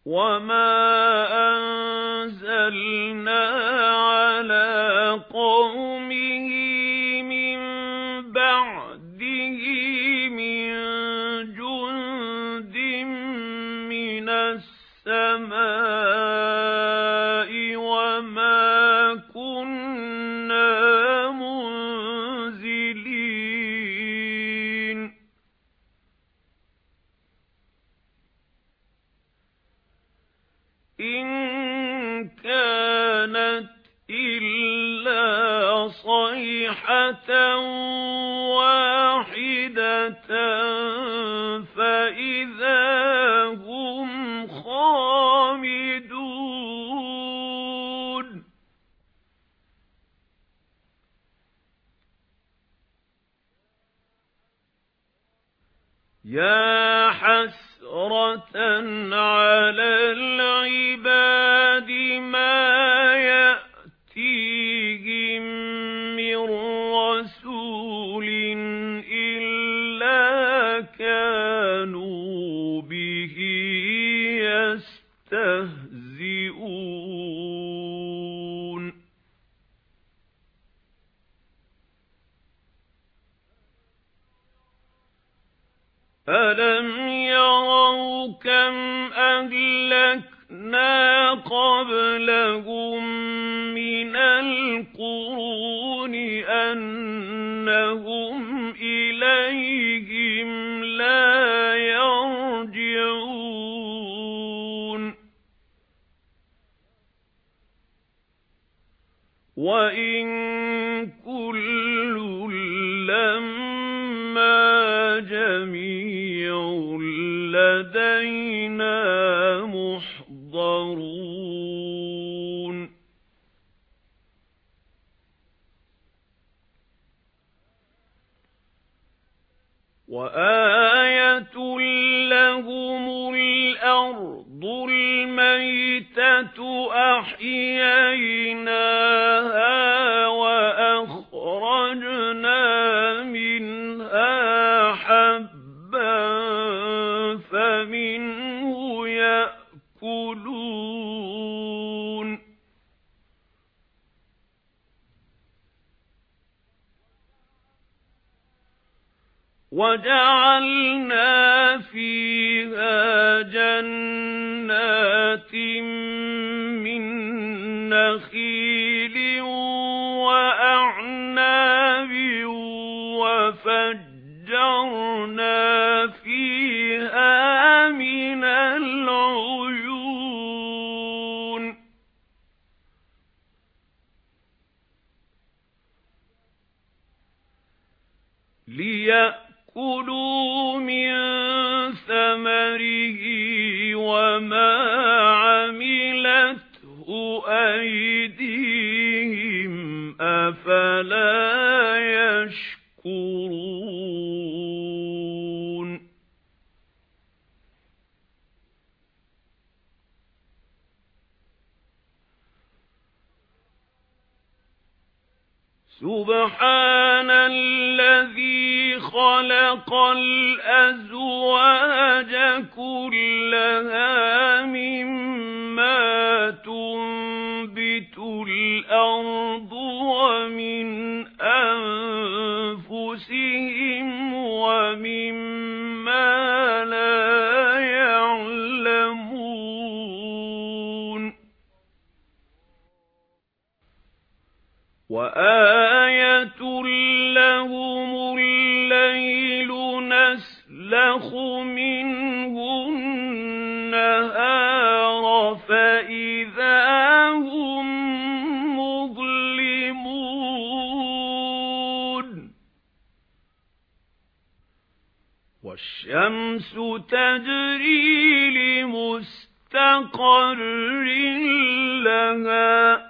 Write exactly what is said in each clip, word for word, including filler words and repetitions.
وَمَا أَنزَلْنَا عَلَى قَوْمِهِ مِن بَعْدِهِ مِن جُندٍ مِّنَ السَّمَاءِ وَمَا كُنَّا مُنزِلِينَ إِن كَانَتْ إِلَّا صَيْحَةً وَاحِدَةً فَإِذَا هُمْ خَامِدُونَ يَا حَسْرَةً عَلَى الْعِبَادِ مَا يَأْتِيهِم مِّن رَّسُولٍ إِلَّا كَانُوا بِهِ يَسْتَهْزِئُونَ أَلَمْ يَرَوْا كَمْ أَهْلَكْنَا قَبْلَهُم مِّنَ الْقُرُونِ أَنَّهُمْ إِلَيْهِمْ لَا يَرْجِعُونَ وَإِن كُلٌّ لَّمَّا جَمِيعٌ لَّدَيْنَا مُحْضَرُونَ وَآيَةٌ لَّهُمُ الْأَرْضُ الْمَيْتَةُ أَحْيَيْنَاهَا وَأَخْرَجْنَا مِنْهَا حَبًّا فَمِنْهُ يَأْكُلُونَ وَجَعَلْنَا فِيهَا جَنَّاتٍ مِّن نَّخِيلٍ وَأَعْنَابٍ وَفَجَّرْنَا فِيهَا مِنَ الْعُيُونِ لِيَأْكُلُوا مِن ثَمَرِهِ وَمَا عَمِلَتْهُ أَيْدِيهِمْ أَفَلَا يَشْكُرُونَ سُبْحَانَ الَّذِي خَلَقَ الْأَزْوَاجَ كُلَّهَا مِمَّا تُنبِتُ الْأَرْضُ وَمِنْ أَنفُسِهِمْ وَمِمَّا لَا يَعْلَمُونَ وَآيَةٌ لَّهُمُ اللَّيْلُ نَسْلَخُ مِنْهُ النَّهَارَ فَإِذَا هُمْ مُظْلِمُونَ وَالشَّمْسُ تَجْرِي لِمُسْتَقَرٍّ لَّهَا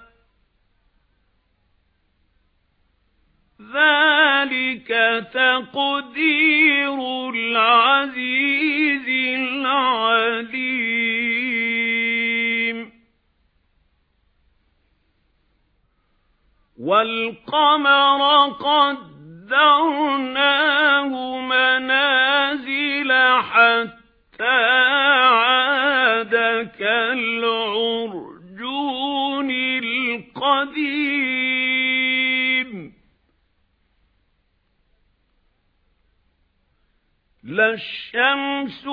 ذَلِكَ تَقْدِيرُ الْعَزِيزِ الْعَلِيمِ وَالْقَمَرَ قَدَّرْنَاهُ مَنَازِلَ حَتَّى عَادَ فالشمس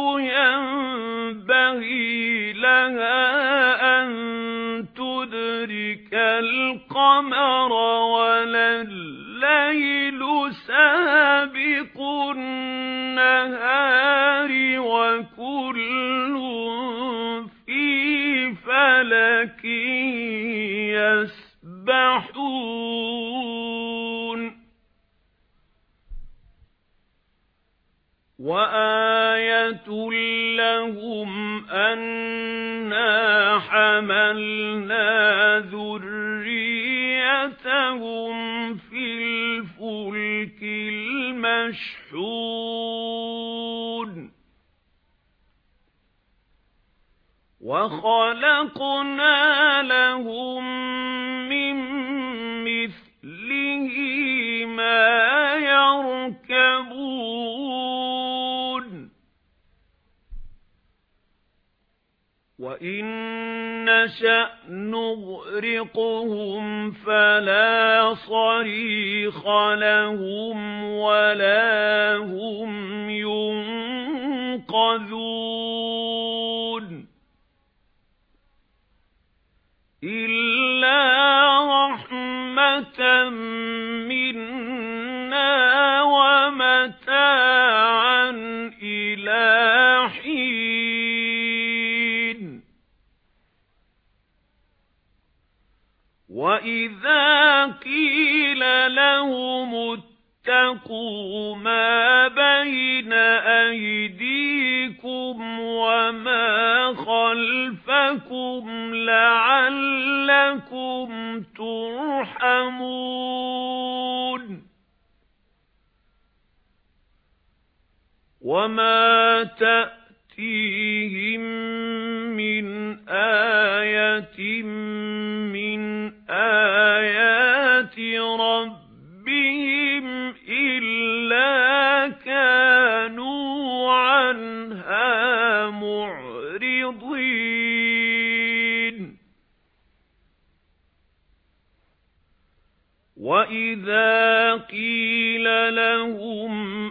ينبغي لها أن تدرك القمر ولا الليل سابق النهار وكل في فلك يسبحون وآية لهم أنا حملنا ذريتهم في الفلك المشحون وخلقنا لهم من مثله ما يركبون وإن نشأ نغرقهم فلا صريخ لهم ولا هم ينقذون إلا رحمة منا ومتاعا إلى حين وإذا قيل لهم اتقوا ما بين أيديكم وما خلفكم لعلكم ترحمون وما تأتيهم من آية من آيات ربهم إلا كانوا عنها معرضين وإذا قيل لهم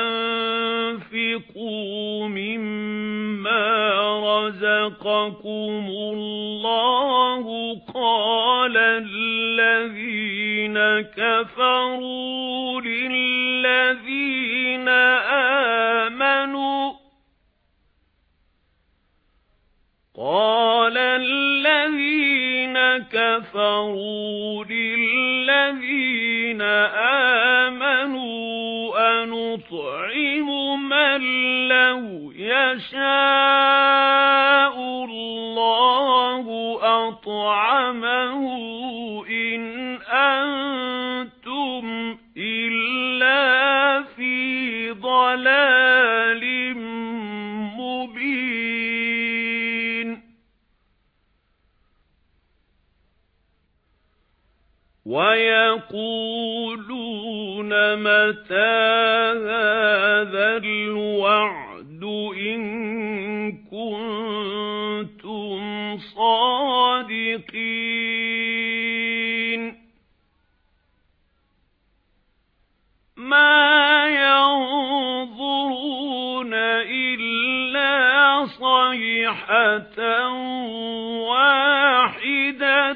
أنفقوا مما رزقكم الله قال الذين كفروا للذين آمنوا قال الذين كفروا للذين آمنوا أنطعم من لو يشاء الله أطعمه إن أنتم إلا في ضلال مبين ويقولون متى هذا الوعد إن كنتم صادقين ما ينظرون إلا صيحة واحدة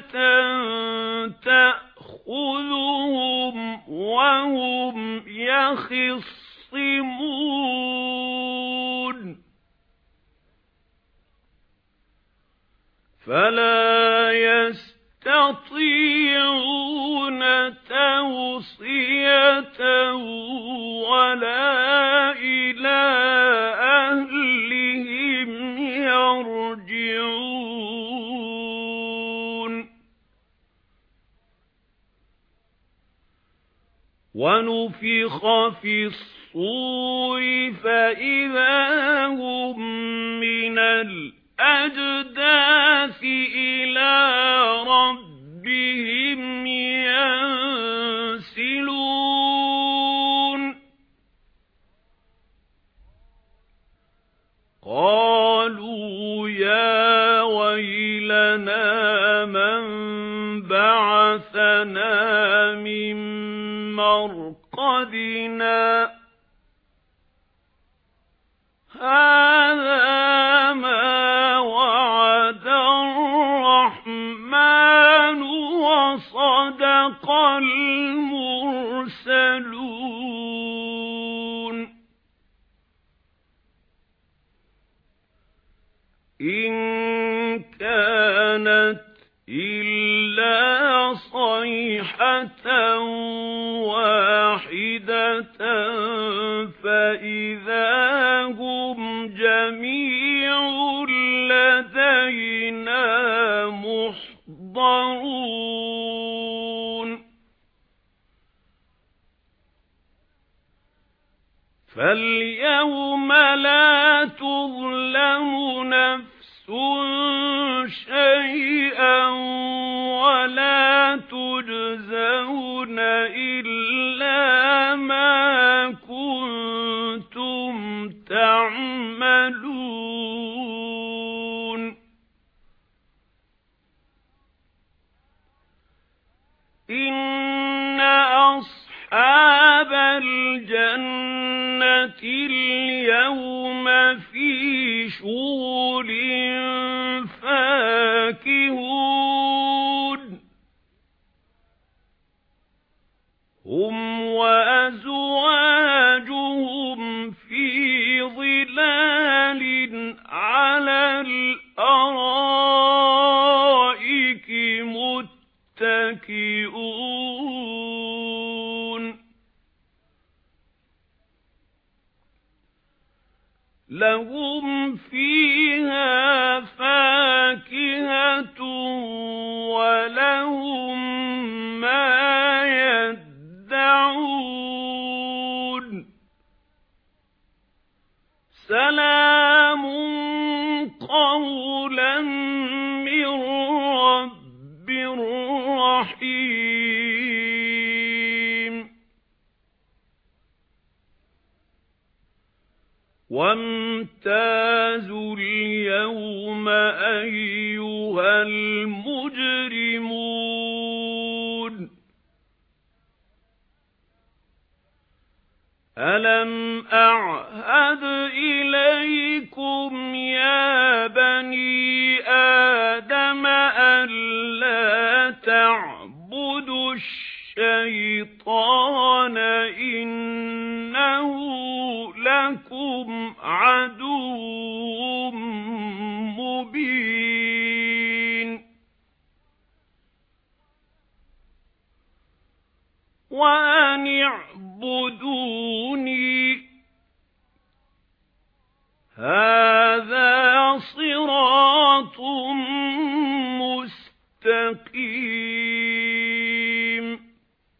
تأخذهم وهم يخصمون فلا يستطيعون توصية ولا إلى أهلهم يرجعون ونفخ في الصور فإذا هم من الأجداث إلى ربهم ينسلون قالوا يا ويلنا من بعثنا من مرقدنا هَذَا مَا وَعَدَ الرَّحْمَنُ وَصَدَقَ الْمُرْسَلُونَ إِن كَانَتْ إِلَّا صَيْحَةً وَاحِدَةً فَإِذَا هُمْ جَمِيعٌ لَّدَيْنَا مُحْضَرُونَ فَالْيَوْمَ لَا تُظْلَمُ نَفْسٌ شَيْئًا وَلَا تُجْزَوْنَ إِلَّا مَا كُنتُمْ تَعْمَلُونَ إِنَّ أَصْحَابَ الْجَنَّةِ الْيَوْمَ فِي شُغُلٍ فَاكِهُونَ هُمْ وَأَزْوَاجُهُمْ فِي ظِلَالٍ عَلَى الْأَرَائِكِ مُتَّكِئُونَ لَهُمْ فِيهَا فَاكِهَةٌ وَلَهُم مَّا يَدَّعُونَ سَلَامٌ قَوْلًا مِّن رَّبٍّ رَّحِيمٍ وَامْتَازُوا الْيَوْمَ أَيُّهَا الْمُجْرِمُونَ أَلَمْ أَعْهَدْ إِلَيْكُمْ يَا بَنِي آدَمَ أَلَّا تَعْبُدُوا الشَّيْطَانَ إِنَّهُ لَكُمْ عَدُوٌّ مُّبِينٌ وَأَنِ اعْبُدُونِي هَذَا صِرَاطٌ مُّسْتَقِيمٌ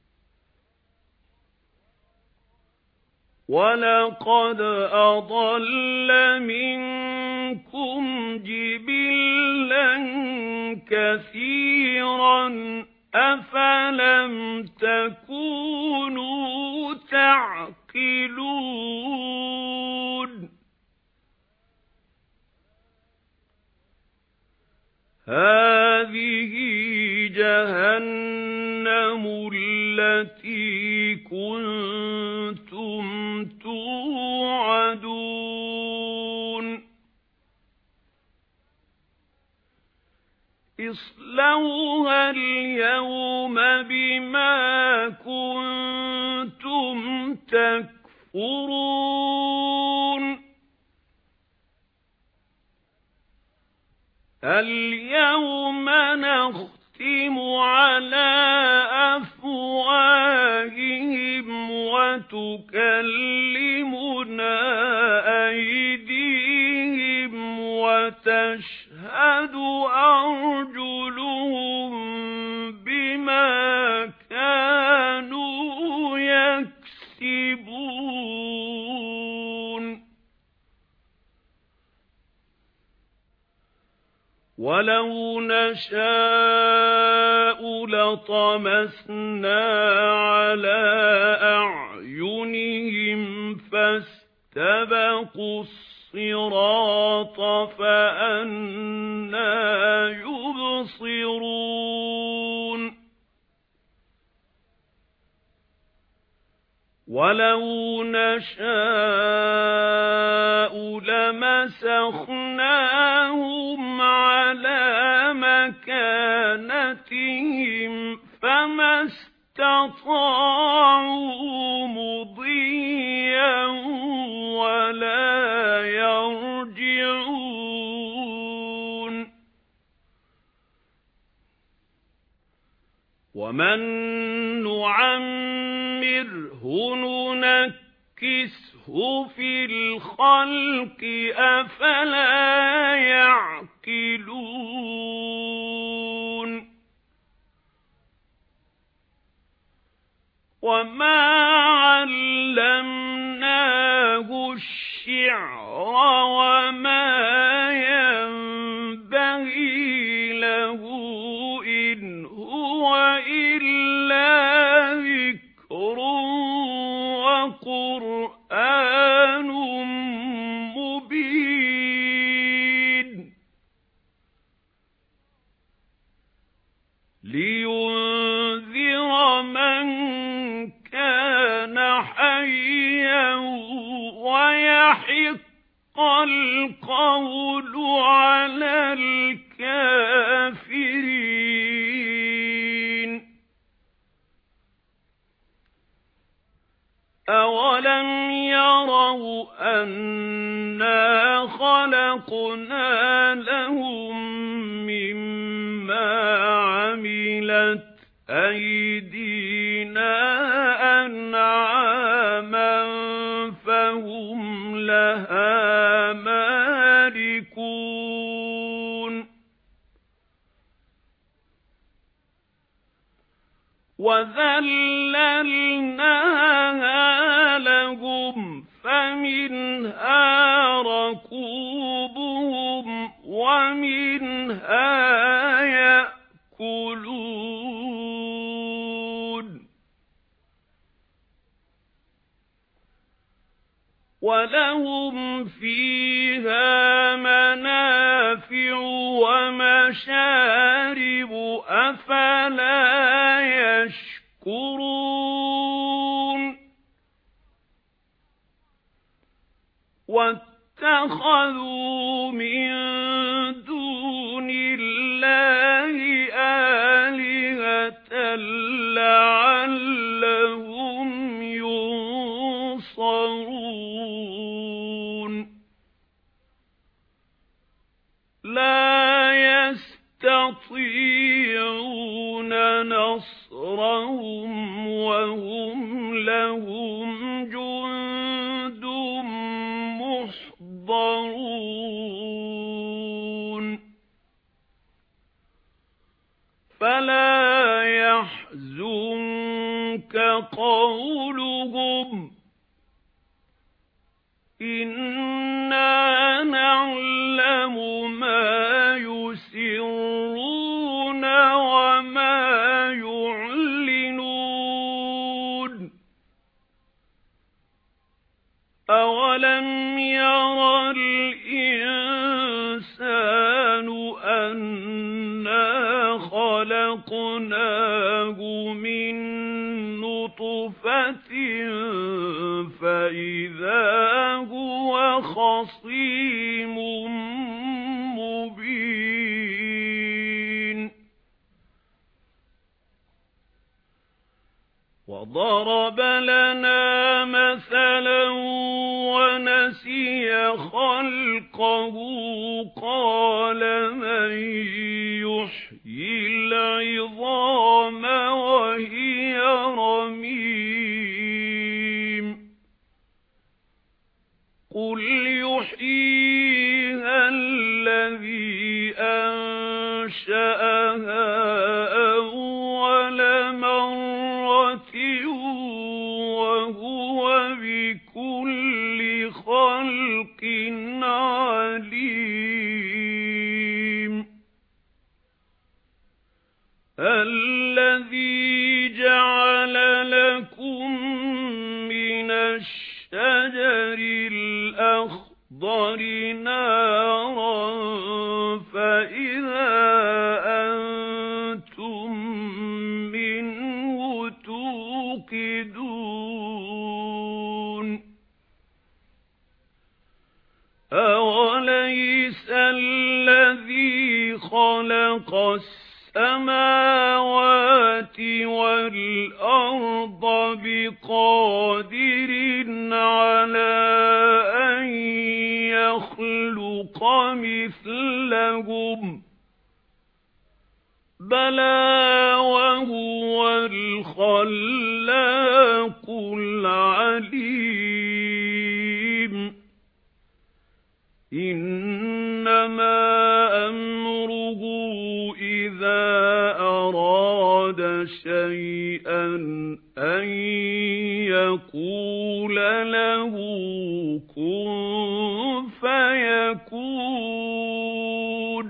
وَلَقَدْ أَضَلَّ مِنكُمْ جِبِلًّا كَثِيرًا أَفَلَمْ تَكُونُوا تَعْقِلُونَ هَٰذِهِ جَهَنَّمُ الَّتِي كُنتُمْ تُوعَدُونَ اصْلَوْهَا الْيَوْمَ بِمَا كُنتُمْ تَكْفُرُونَ الْيَوْمَ نَخْتِمُ عَلَى أَفْوَاهِهِمْ وَتُكَلِّمُنَا أَيْدِيهِمْ وَتَشْهَدُ أَرْجُلُهُم بِمَا كَانُوا يَكْسِبُونَ وَلَوْ نَشَاءُ لَطَمَسْنَا عَلَى أَعْيُنِهِمْ فَاسْتَبَقُوا الصِّرَاطَ فَأَنَّىٰ يُبْصِرُونَ وَلَوْ نَشَاءُ فنسخناهم على مكانتهم فما استطاعوا مضيا ولا يرجعون ومن نعمره ننكسه في الخلق أفلا يعقلون وما علمناه الشعر وما ينبغي له إن هو إلا ذكر وقرآن مبين لينذر من كان حيا ويحق القول على الكافرين أولم يروا أنا خلقنا لهم مما عملت أيدينا أنعاما فهم لها مالكون وذللناها لهم فمنها ركوبهم ومنها يأكلون ولهم فيها منافع ومشارب أفلا يشكرون واتخذوا من دون الله آلهة لعلهم ينصرون لا يستطيعون نصرهم وهم لهم جند محضرون فلا يحزنك قولهم إنا نعلم ما يسرون وما يعلنون أولم ير الإنسان أنا خلقناه من نطفة فإذا هو خصيم مبين وضرب لنا مثلا ونسي خلقه قال من يحيي العظام وهي رميم قل يحييها الذي أنشأها أول مرة وهو بكل خلق عليم الذي جعل لكم من الشجر الأخضر نارا فإذا أنتم منه توقدون أو خَلَقَ السَّمَاوَاتِ وَالْأَرْضَ بِقَادِرٍ عَلَى أَن يَخْلُقَ مِثْلَهُم بَلَى وَهُوَ الْخَلَّاقُ الْعَلِيمُ إِنَّمَا أَمْرُهُ إِذَا أَرَادَ شَيْئًا أَن يَقُولَ لَهُ كُن فَيَكُونُ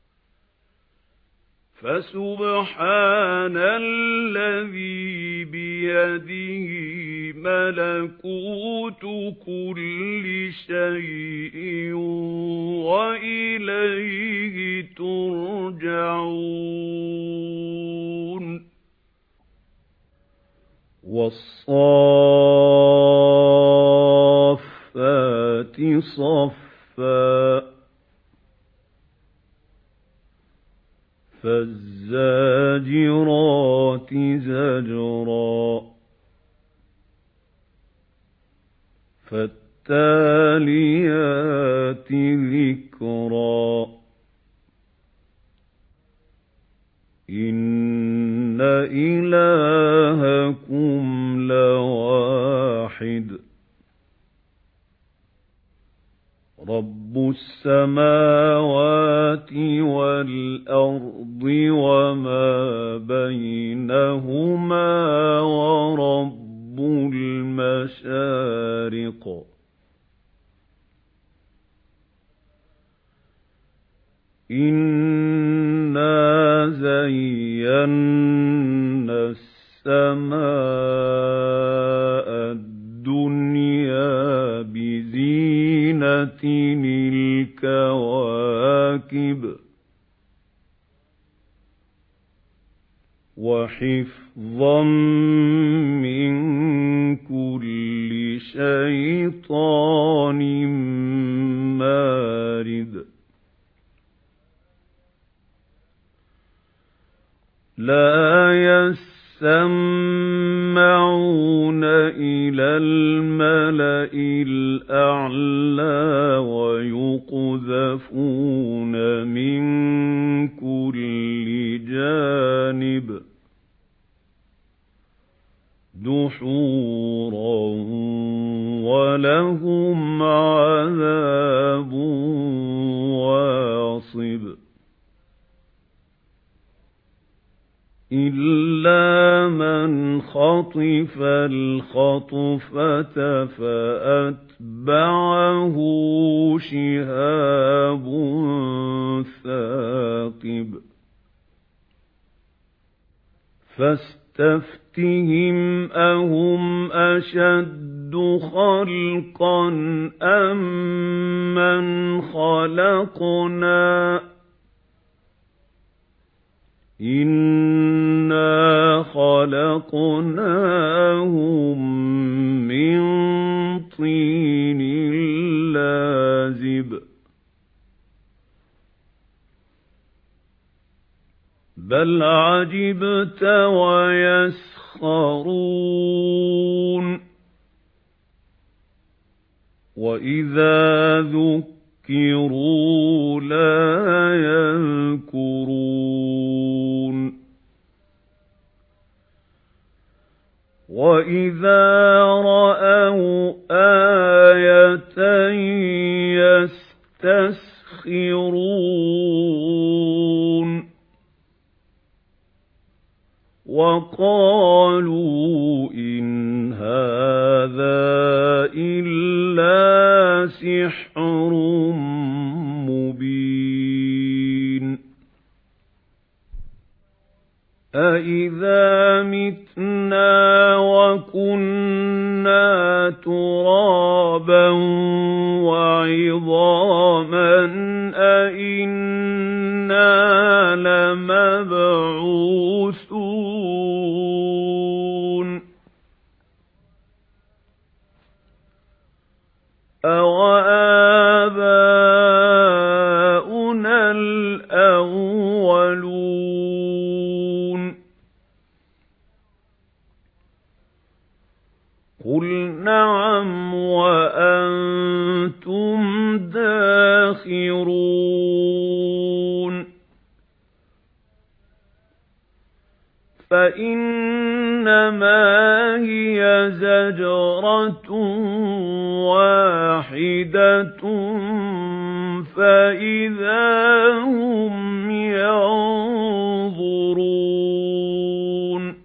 فَسُبْحَانَ الَّذِي بِيَدِهِ مَلَكُوتُ كُلِّ شَيْءٍ وَإِلَيْهِ تُرْجَعُونَ وَالصَّافَّاتِ صَفًّا فَالزَّاجِرَاتِ زَجْرًا فَالتَّالِيَاتِ ذِكْرًا إِنَّ إِلَٰهَكُمْ لَوَاحِدٌ رَبُّ السَّمَاوَاتِ وَالْأَرْضِ وَمَا بَيْنَهُمَا وَرَبُّ الْمَشَارِقِ إِنَّا زَيَّنَّا السَّمَاءَ الدُّنْيَا بِزِينَةٍ الْكَوَاكِبِ وَحِفْظًا مِّن كُلِّ شَيْطَانٍ مَّارِدٍ لَا يَسَّمَّعُونَ إِلَى الْمَلَإِ الْأَعْلَى وَيُقْذَفُونَ مِن كُلِّ جَانِبٍ دُحُورًا وَلَهُمْ عَذَابٌ وَاصِبٌ إِلَّا مَنْ خَطِفَ الْخَطْفَةَ فَأَتْبَعَهُ شِهَابٌ ثَاقِبٌ فَاسْتَفْتِهِمْ أَهُمْ أَشَدُّ خَلْقًا أَمْ مَنْ خَلَقْنَا إِنَّا خَلَقْنَاهُمْ مِنْ طِينٍ لَازِبٍ بَلْ عَجِبْتَ وَيَسْخَرُونَ وَإِذَا ذُكِّرُوا لَا يَذْكُرُونَ وَإِذَا رَأَوْا آيَةً يَسْتَسْخِرُونَ وَقَالُوا إِنْ هَذَا إِلَّا سِحْرٌ مُبِينٌ أَإِذَا مِتْنَا وَكُنَّا تُرَابًا وَعِظَامًا أَإِنَّا لَمَبْعُوثُونَ أَوَآبَاؤُنَا الْأَوَّلُونَ فإنما هي زجرة واحدة فإذا هم ينظرون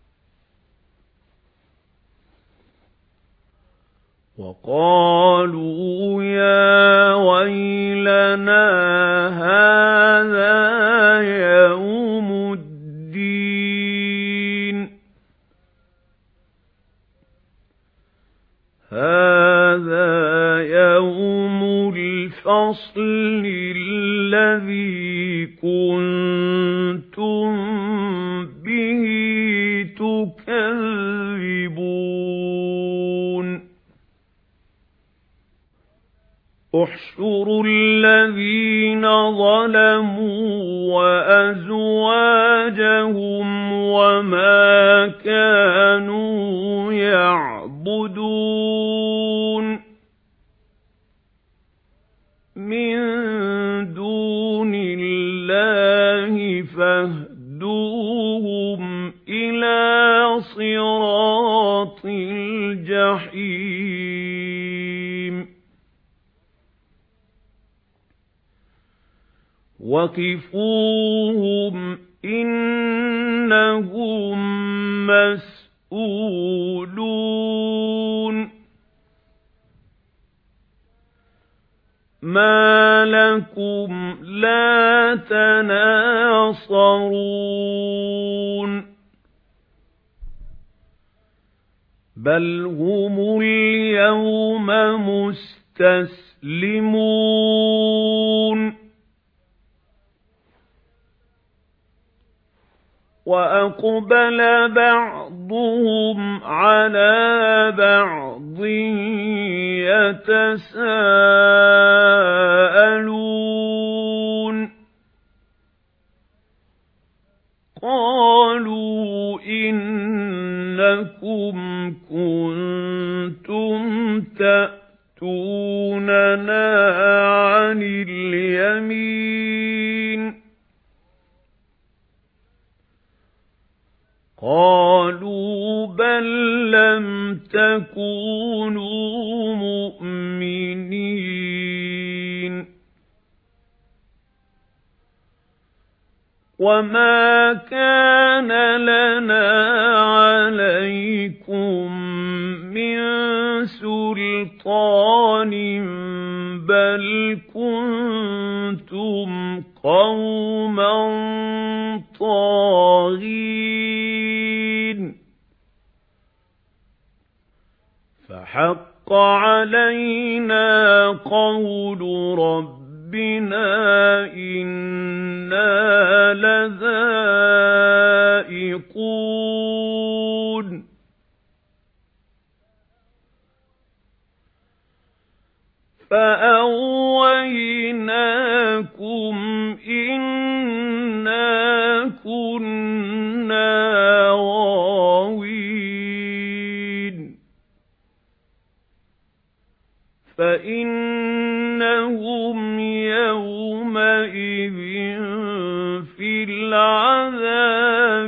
وقالوا يا ويلنا هذا يوم الدين هذا يوم الفصل الذي كنتم به تكذبون احشروا الذين ظلموا وأزواجهم وما كانوا يعبدون من دون الله فاهدوهم إلى صراط الجحيم وقفوهم إنهم مسؤولون ما لكم لا تناصرون بل هم اليوم مستسلمون وأقبل بعضهم على بعض يتساءلون قالوا إنكم كنتم تأتوننا عن اليمين قالوا بل لم تكونوا مؤمنين وما كان لنا عليكم من سلطان بل كنتم قوما طاغين فحق علينا قول ربنا إنا لذائقون فأغويناكم إنا كنا غاوين فإنهم يومئذ في العذاب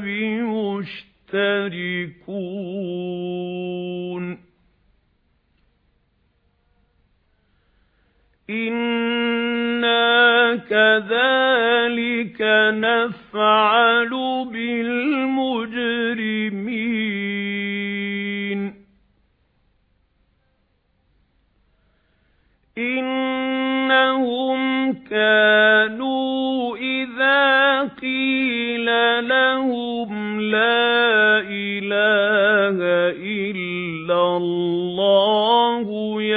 مشتركون إنا كذلك نفعل بالمجرمين إنهم كانوا إذا قيل لهم لا إله إلا الله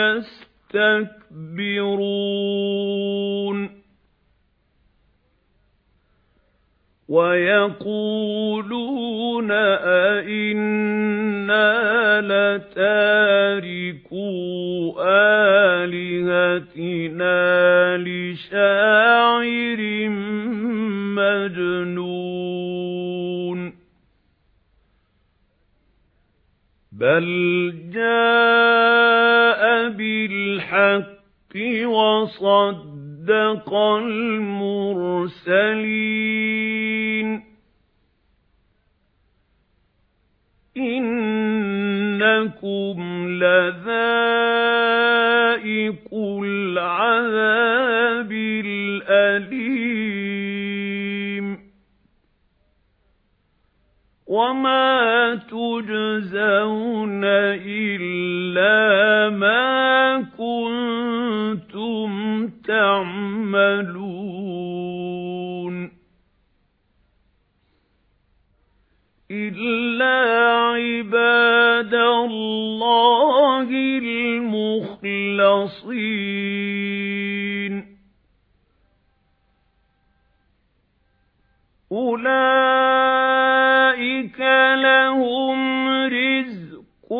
يستكبرون ويقولون أئنا لتاركو آلهتنا لشاعر مجنون بل جاء بالحق وصدق المرسلين إِنَّكُمْ لَذَائِقُو الْعَذَابِ الْأَلِيمِ وَمَا تُجْزَوْنَ إِلَّا مَا كُنتُمْ تَعْمَلُونَ إِلَّا عِبَادَ اللَّهِ الْمُخْلَصِينَ أُولَئِكَ لَهُمْ رِزْقٌ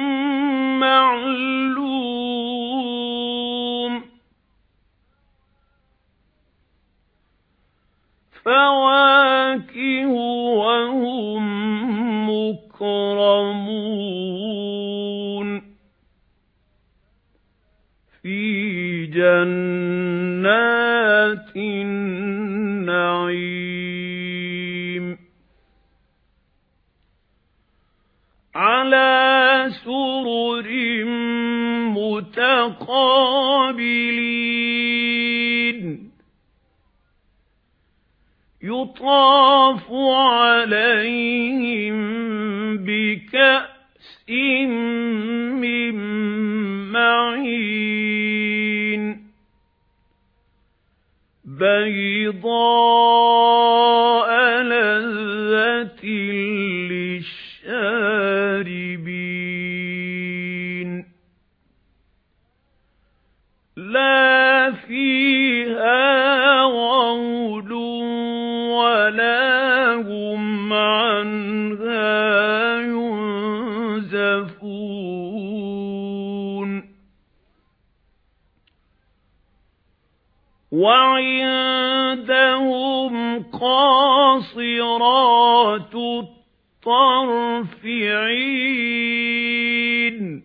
مَّعْلُومٌ فَوَاكِهُ وَهُم مُّكْرَمُونَ فِي جَنَّاتِ النَّعِيمِ عَلَى سُرُرٍ مُتَقَابِلِينَ يُطَافُ عَلَيْهِم بِكَأْسٍ مِّن مَّعِينٍ بَيْضَاءَ لَذَّةٍ لِّلشَّارِبِينَ لَا فِيهَا غَوْلٌ وَلَا هُمْ عَنْهَا يُنزَفُونَ وَعِندَهُمْ قَاصِرَاتُ الطَّرْفِ عِينٌ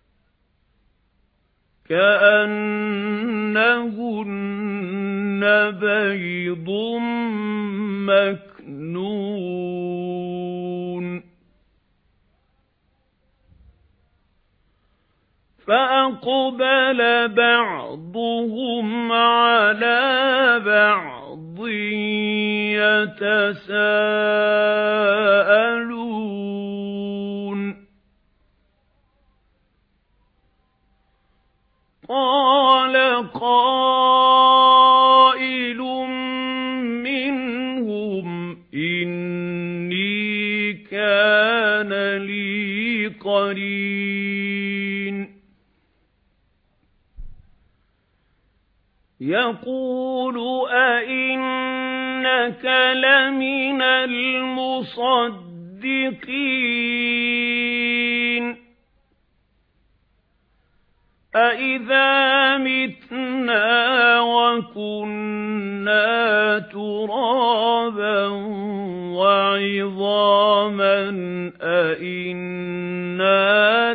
كَأَنَّهُنَّ بَيْضٌ مَّكْنُونٌ فَأَقْبَلَ بَعْضُهُمْ عَلَى بَعْضٍ يَتَسَاءَلُونَ قَالَ قَائِلٌ مِّنْهُمْ إِنِّي كَانَ لِي قَرِينٌ يَقُولُ أَإِنَّكَ لَمِنَ الْمُصَدِّقِينَ أَإِذَا مِتْنَا وَكُنَّا تُرَابًا وَعِظَامًا أَإِنَّا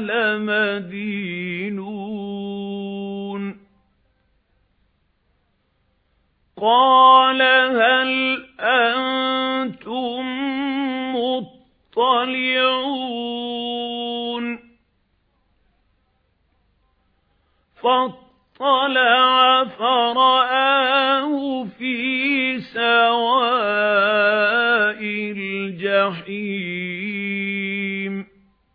لَمَدِينُونَ قَالَ هَلْ أَنتُم مُّطَّلِعُونَ فَاطَّلَعَ فَرَآهُ فِي سَوَاءِ الْجَحِيمِ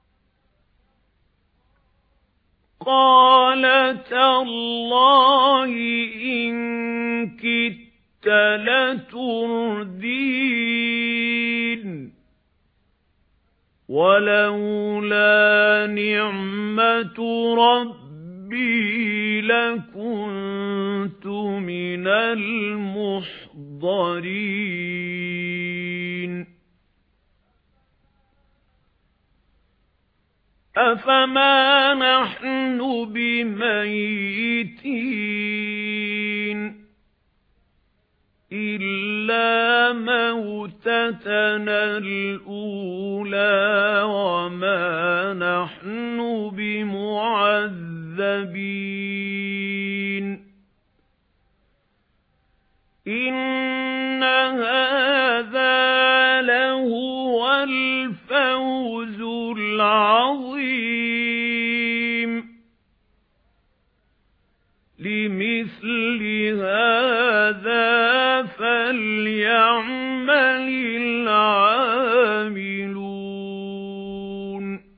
قَالَ تَاللَّهِ إِن كِدتَّ لَتُرْدِينِ وَلَوْلَا نِعْمَةُ رَبِّي لَكُنتُ مِنَ الْمُحْضَرِينَ أَفَمَا نَحْنُ بِمَيِّتِينَ إِلَّا مَوْتَتَنَا الْأُولَى وَمَا نَحْنُ بِمُعَذَّبِينَ إِنَّ هَذَا لَهُوَ الْفَوْزُ العظيم لمثل هذا فليعمل العاملون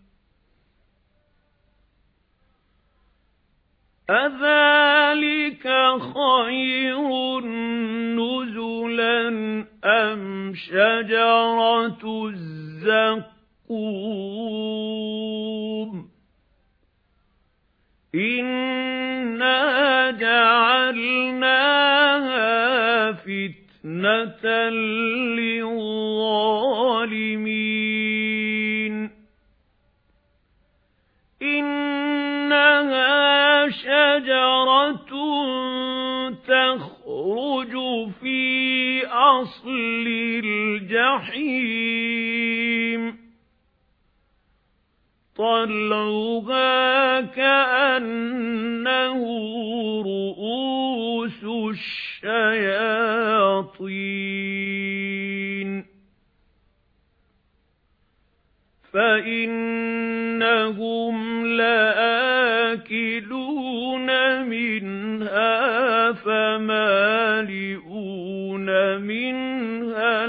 أذلك خير نزلا أم شجرة الزقوم إنا جعلناها فتنة للظالمين إنها شجرة تخرج في أصل الجحيم طلعها كأنه رؤوس الشياطين فإنهم لآكلون منها فمالئون منها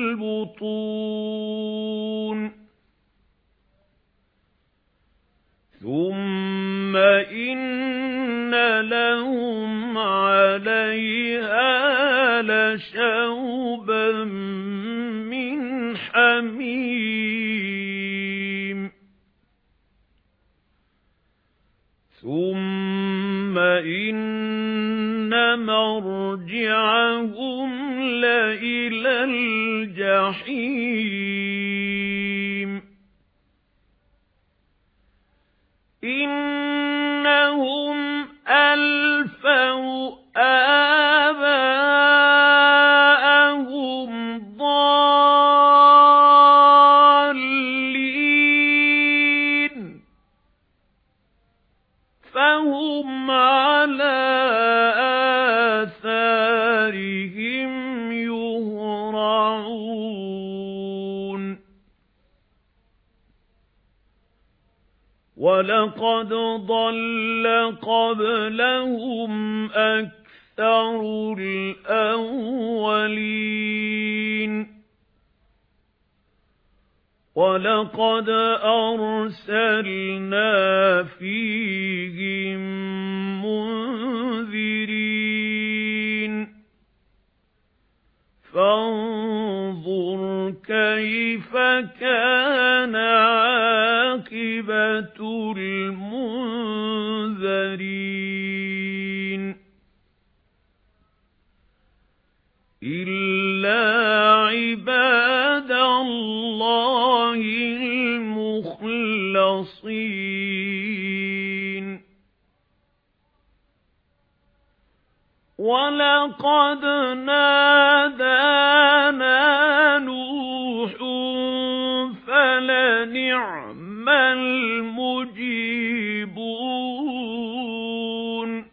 البطون ثم إن لهم عليها لشوبا من حميم ثم إن مرجعهم لإلى الجحيم إنهم ألفوا آباءهم ضالين فهم على آثارهم يهرعون وَلَقَدْ ضَلَّ قَبْلَهُمْ أَكْثَرُ الْأَوَّلِينَ وَلَقَدْ أَرْسَلْنَا فِيهِمْ مُنذِرِينَ فانظر كيف كان عاقبة المنذرين إلا عباد الله المخلصين وَلَقَدْ نَادَانَا نُوحٌ فَلَنِعْمَ الْمُجِيبُونَ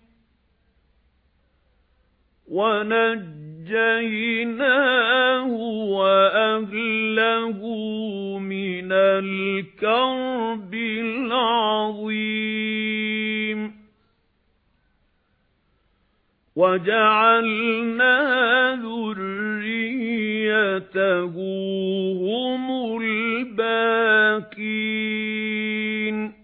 وَنَجَّيْنَاهُ وَأَهْلَهُ مِنَ الْكَرْبِ الْعَظِيمِ وَجَعَلْنَا ذُرِّيَّتَهُ هُمُ الْبَاقِينَ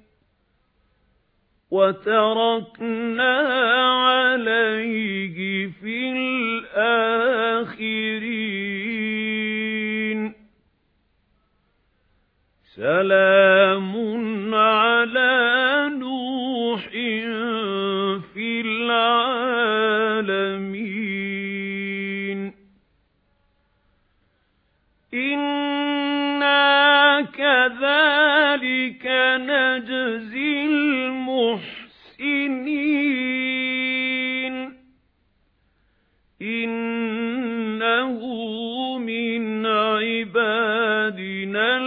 وَتَرَكْنَا عَلَيْهِ فِي الْآخِرِينَ سَلَامٌ عَلَى نُوحٍ فِي الْعَالَمِينَ إِنَّا كَذَلِكَ نَجْزِي الْمُحْسِنِينَ إِنَّهُ مِنْ عِبَادِنَا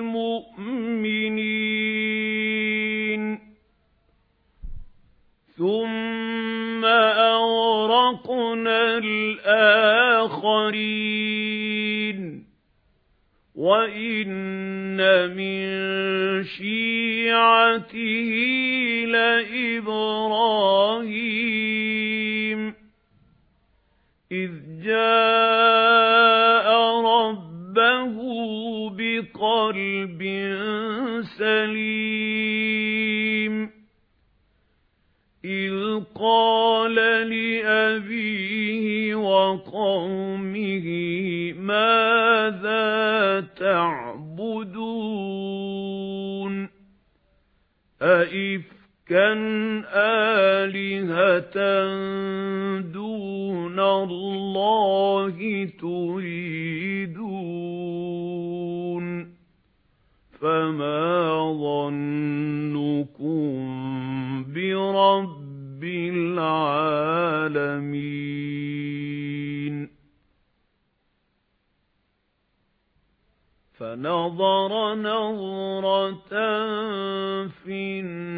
الْمُؤْمِنِينَ ثُمَّ أَغْرَقْنَا الْآخَرِينَ وَإِنَّ مِن شِيعَتِهِ لَإِبْرَاهِيمَ إِذْ جَاءَ رَبَّهُ بِقَلْبٍ سَلِيمٍ إِذْ قَالَ لِأَبِيهِ وَقَوْمِهِ مَاذَا تَعْبُدُونَ أَئِفْكًا آلِهَةً دُونَ اللَّهِ تُرِيدُونَ فَمَا ظَنُّكُمْ بِرَبِّ الْعَالَمِينَ فَنَظَرَ نَظْرَةً فِي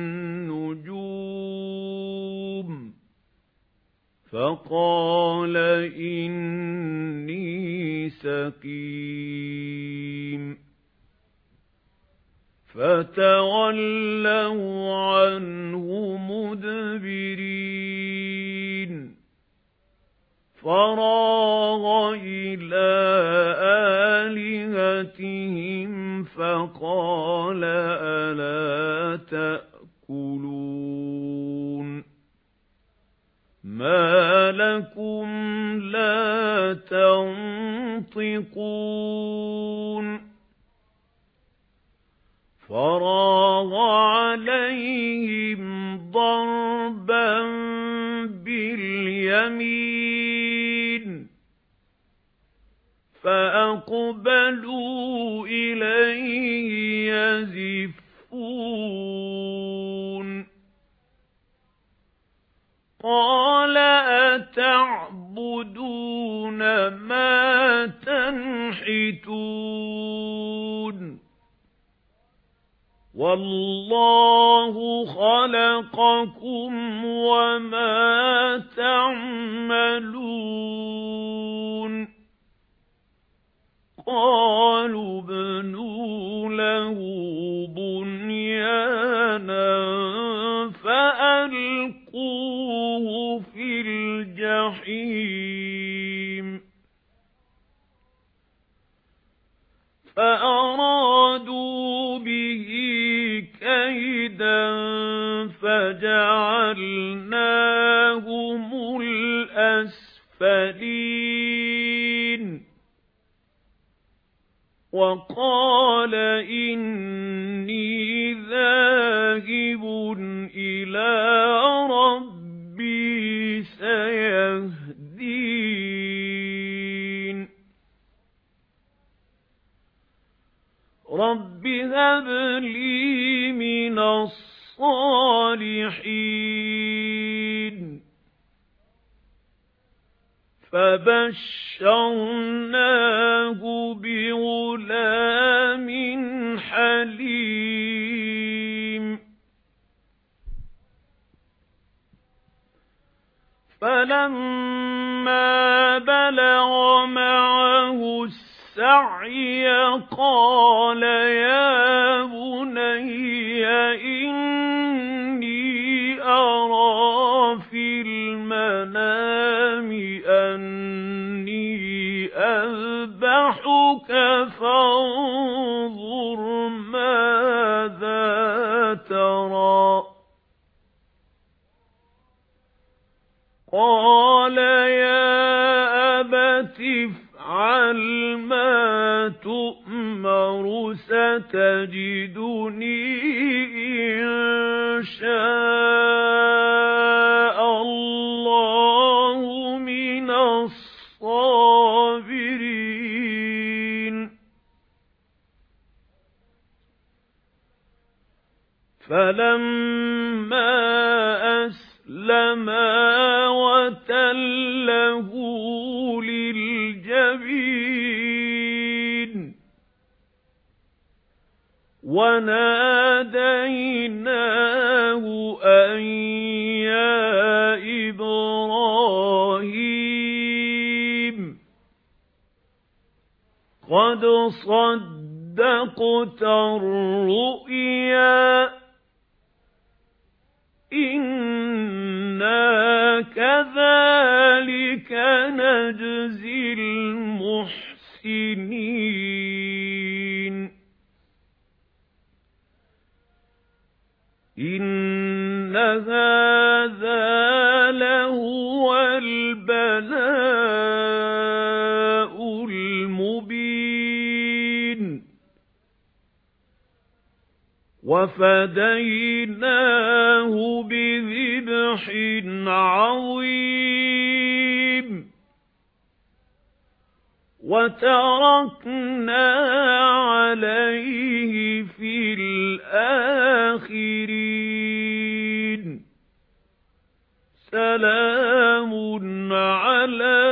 النُّجُومِ فَقَالَ إِنِّي سَقِيمٌ فَتَوَلَّوْا عَنْهُ مُدْبِرِينَ فَرَاغَ إِلَى آلِهَتِهِمْ فَقَالَ أَلَا تَأْكُلُونَ مَا لَكُمْ لَا تَنطِقُونَ فَرَاغَ عَلَيْهِمْ ضَرْبًا بِالْيَمِينِ فَأَقْبَلُوا إِلَيْهِ يَزِفُّونَ قَالَ أَتَعْبُدُونَ مَا تَنْحِتُونَ وَاللَّهُ خَلَقَكُمْ وَمَا تَعْمَلُونَ قَالُوا ابْنُوا لَهُ بُنْيَانًا فَأَلْقُوهُ فِي الْجَحِيمِ فَأَرَادُوا بِهِ كَيْدًا فَجَعَلْنَاهُمُ الْأَسْفَلِينَ وَقَالَ إِنِّي ذَاهِبٌ إِلَى رَبِّي سَيَهْدِينِ رَبِّ هَبْ لِي مِنَ الصَّالِحِينَ فَبَشَّرْنَاهُ بِغُلَامٍ حَلِيمٍ فَلَمَّا بَلَغَ مَعَهُ السَّعْيَ قَالَ يَا بُنَيَّ إِنِّي أَرَىٰ فِي الْمَنَامِ أَنِّي أَذْبَحُكَ فَانظُرْ مَاذَا تَرَىٰ قَالَ يَا أَبَتِ افْعَلْ مَا تُؤْمَرُ سَتَجِدُنِي إِن شَاءَ اللَّهُ مِنَ الصَّابِرِينَ فَلَمَّا أَسْلَمَا وَتَلَّهُ لِلْجَبِينِ وَنَادَيْنَاهُ أَن يَا إِبْرَاهِيمُ قَدْ صَدَّقْتَ الرُّؤْيَا إِنَّا كَذَلِكَ نَجْزِي الْمُحْسِنِينَ إِنَّ هَذَا لَهُوَ الْبَلَاءُ الْمُبِينُ وَفَدَيْنَاهُ بِذِبْحٍ عَظِيمٍ وَتَرَكْنَا عَلَيْهِ فِي الْآخِرِينَ سَلَامٌ عَلَى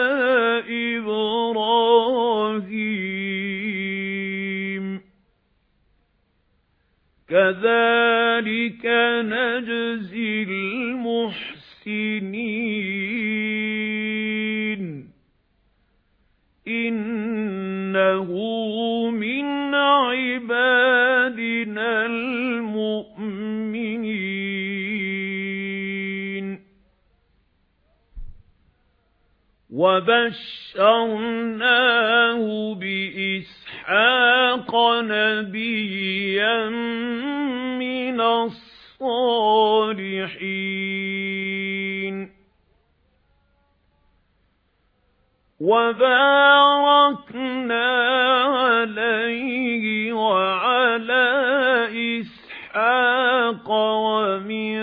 إِبْرَاهِيمَ كَذَلِكَ نَجْزِي الْمُحْسِنِينَ إِنَّهُ مِنْ عِبَادِنَا الْمُؤْمِنِينَ وَبَشَّرْنَاهُ بِإِسْحَاقَ نَبِيًّا مِنَ الصَّالِحِينَ وَبَارَكْنَا عَلَيْهِ وَعَلَى إِسْحَاقَ وَمِن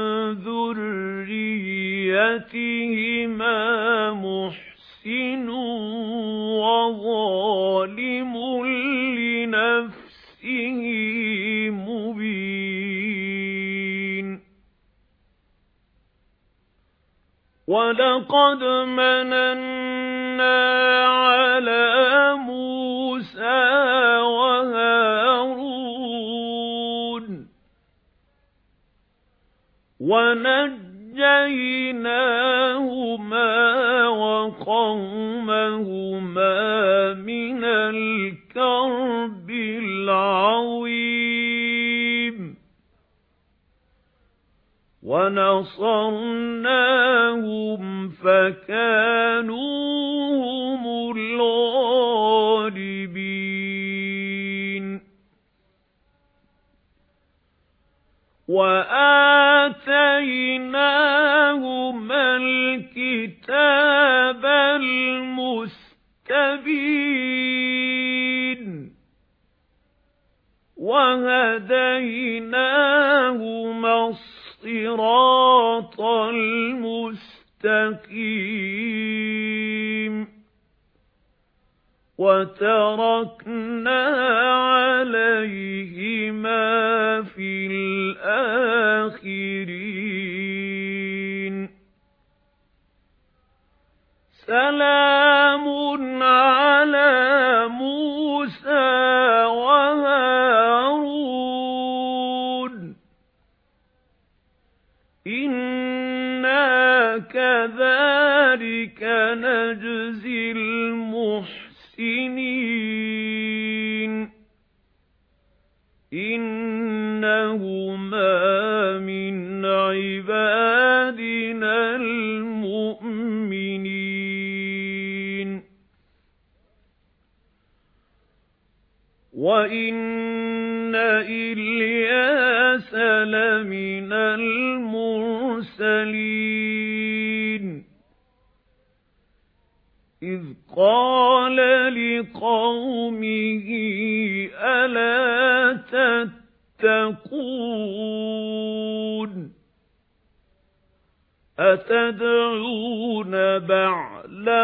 ذُرِّيَّتِهِمَا مُحْسِنٌ وَظَالِمٌ لِنَفْسِهِ مُبِينٌ وَلَقَدْ مَنَنَّا عَلَى مُوسَى وَهَارُونَ وَنَجَّيْنَاهُمَا وَقَوْمَهُمَا مِنَ الْكَرْبِ الْعَظِيمِ وَنَصَرْنَاهُمْ فَكَانُوا هُمُ الْغَالِبِينَ وَآتَيْنَاهُمَا الْكِتَابَ الْمُسْتَبِينَ وَهَدَيْنَاهُمَا الصِّرَاطَ الْمُسْتَقِيمَ وَتَرَكْنَا عَلَيْهِمَا فِي الْآخِرِينَ سَلَامٌ عَلَى مُوسَى وَهَارُونَ إِنَّا كَذَلِكَ نَجْزِي الْمُحْسِنِينَ إِنَّهُمَا مِنْ عِبَادِنَا الْمُؤْمِنِينَ وَإِنَّ إِلْيَاسَ لَمِنَ الْمُرْسَلِينَ إِذْ قَالَ لِقَوْمِهِ أَلَا تَتَّقُونَ أَتَدْعُونَ بَعْلًا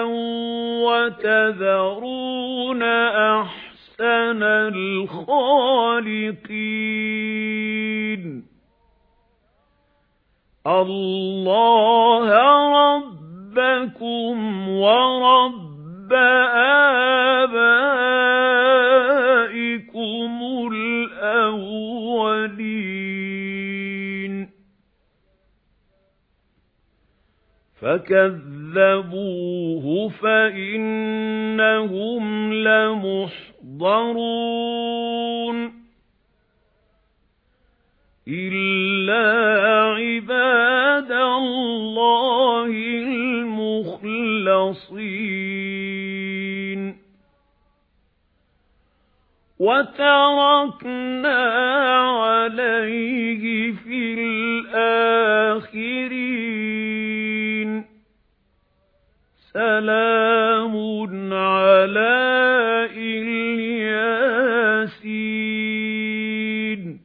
وَتَذَرُونَ أَحْسَنَ الْخَالِقِينَ اللَّهَ رَبَّكُمْ وَرَبَّ آبَائِكُمُ الْأَوَّلِينَ فَكَذَّبُوهُ فَإِنَّهُمْ لَمُحْضَرُونَ يحضرون إلا عباد الله المخلصين وتركنا عليه في الآخرين سلام على الياسين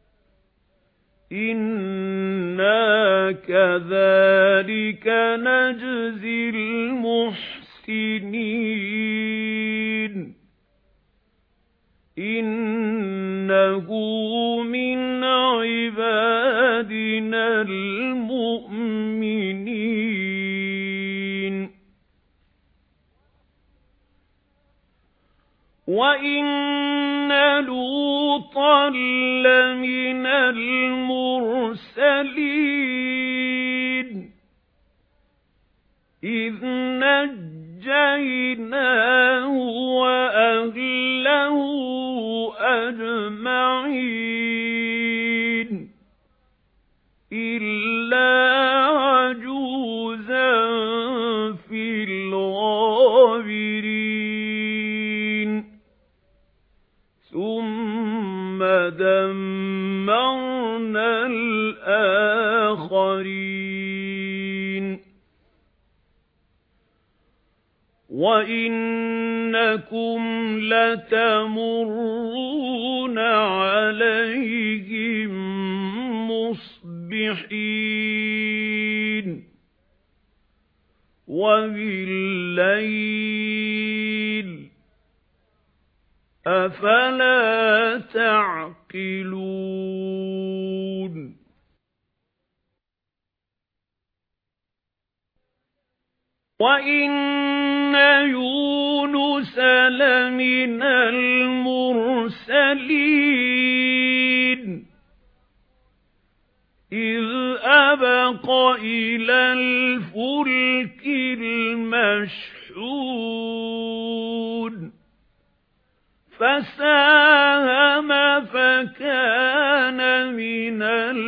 إنا كذلك نجزي المحسنين إنه من عبادنا المؤمنين وَإِنَّ لُوطًا لَّمِنَ الْمُرْسَلِينَ إِذْ نَجَّيْنَاهُ وَأَهْلَهُ أَجْمَعِينَ إِلَّا عَجُوزًا فِي الْغَابِرِينَ ثُمَّ دَمَّرْنَا الْآخَرِينَ وَإِنَّكُمْ لَتَمُرُّونَ عَلَيْهِمْ مُصْبِحِينَ وَبِاللَّيْلِ أَفَلَا تَعْقِلُونَ وَإِنَّ يُونُسَ لَمِنَ الْمُرْسَلِينَ إِذْ أَبَقَ إِلَى الْفُلْكِ الْمَشْحُونِ فَسَاهَمَ فَكَانَ مِنَ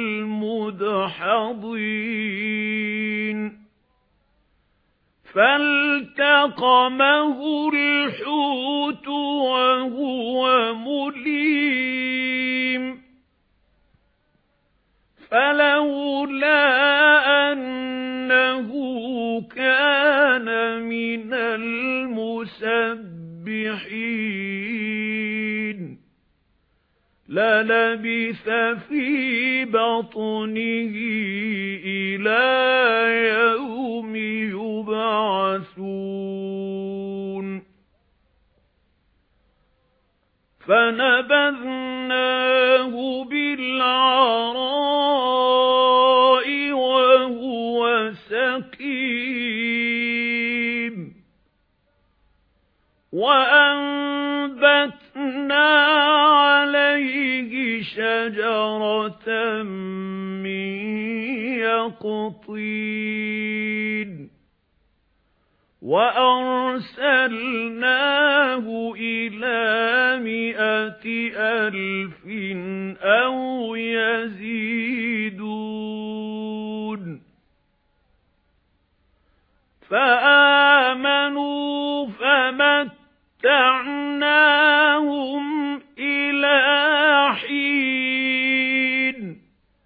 الْمُدْحَضِينَ فَالْتَقَمَهُ الْحُوتُ وَهُوَ مُلِيمٌ فَلَوْلَا أَنَّهُ كَانَ مِنَ الْمُسَبِّحِينَ لَلَبِثَ فِي بَطْنِهِ إِلَى يَوْمِ يُبْعَثُونَ فَنَبَذْنَاهُ بِالْعَرَاءِ وَهُوَ سَقِيمٌ وَأَنبَتْنَا عَلَيْهِ شَجَرَةً مِّن يَقْطِينٍ وَأَرْسَلْنَاهُ إِلَى مِائَةِ أَلْفٍ أَوْ يَزِيدُونَ فَآمَنُوا فَمَتَّعْنَاهُمْ إِلَى حِينٍ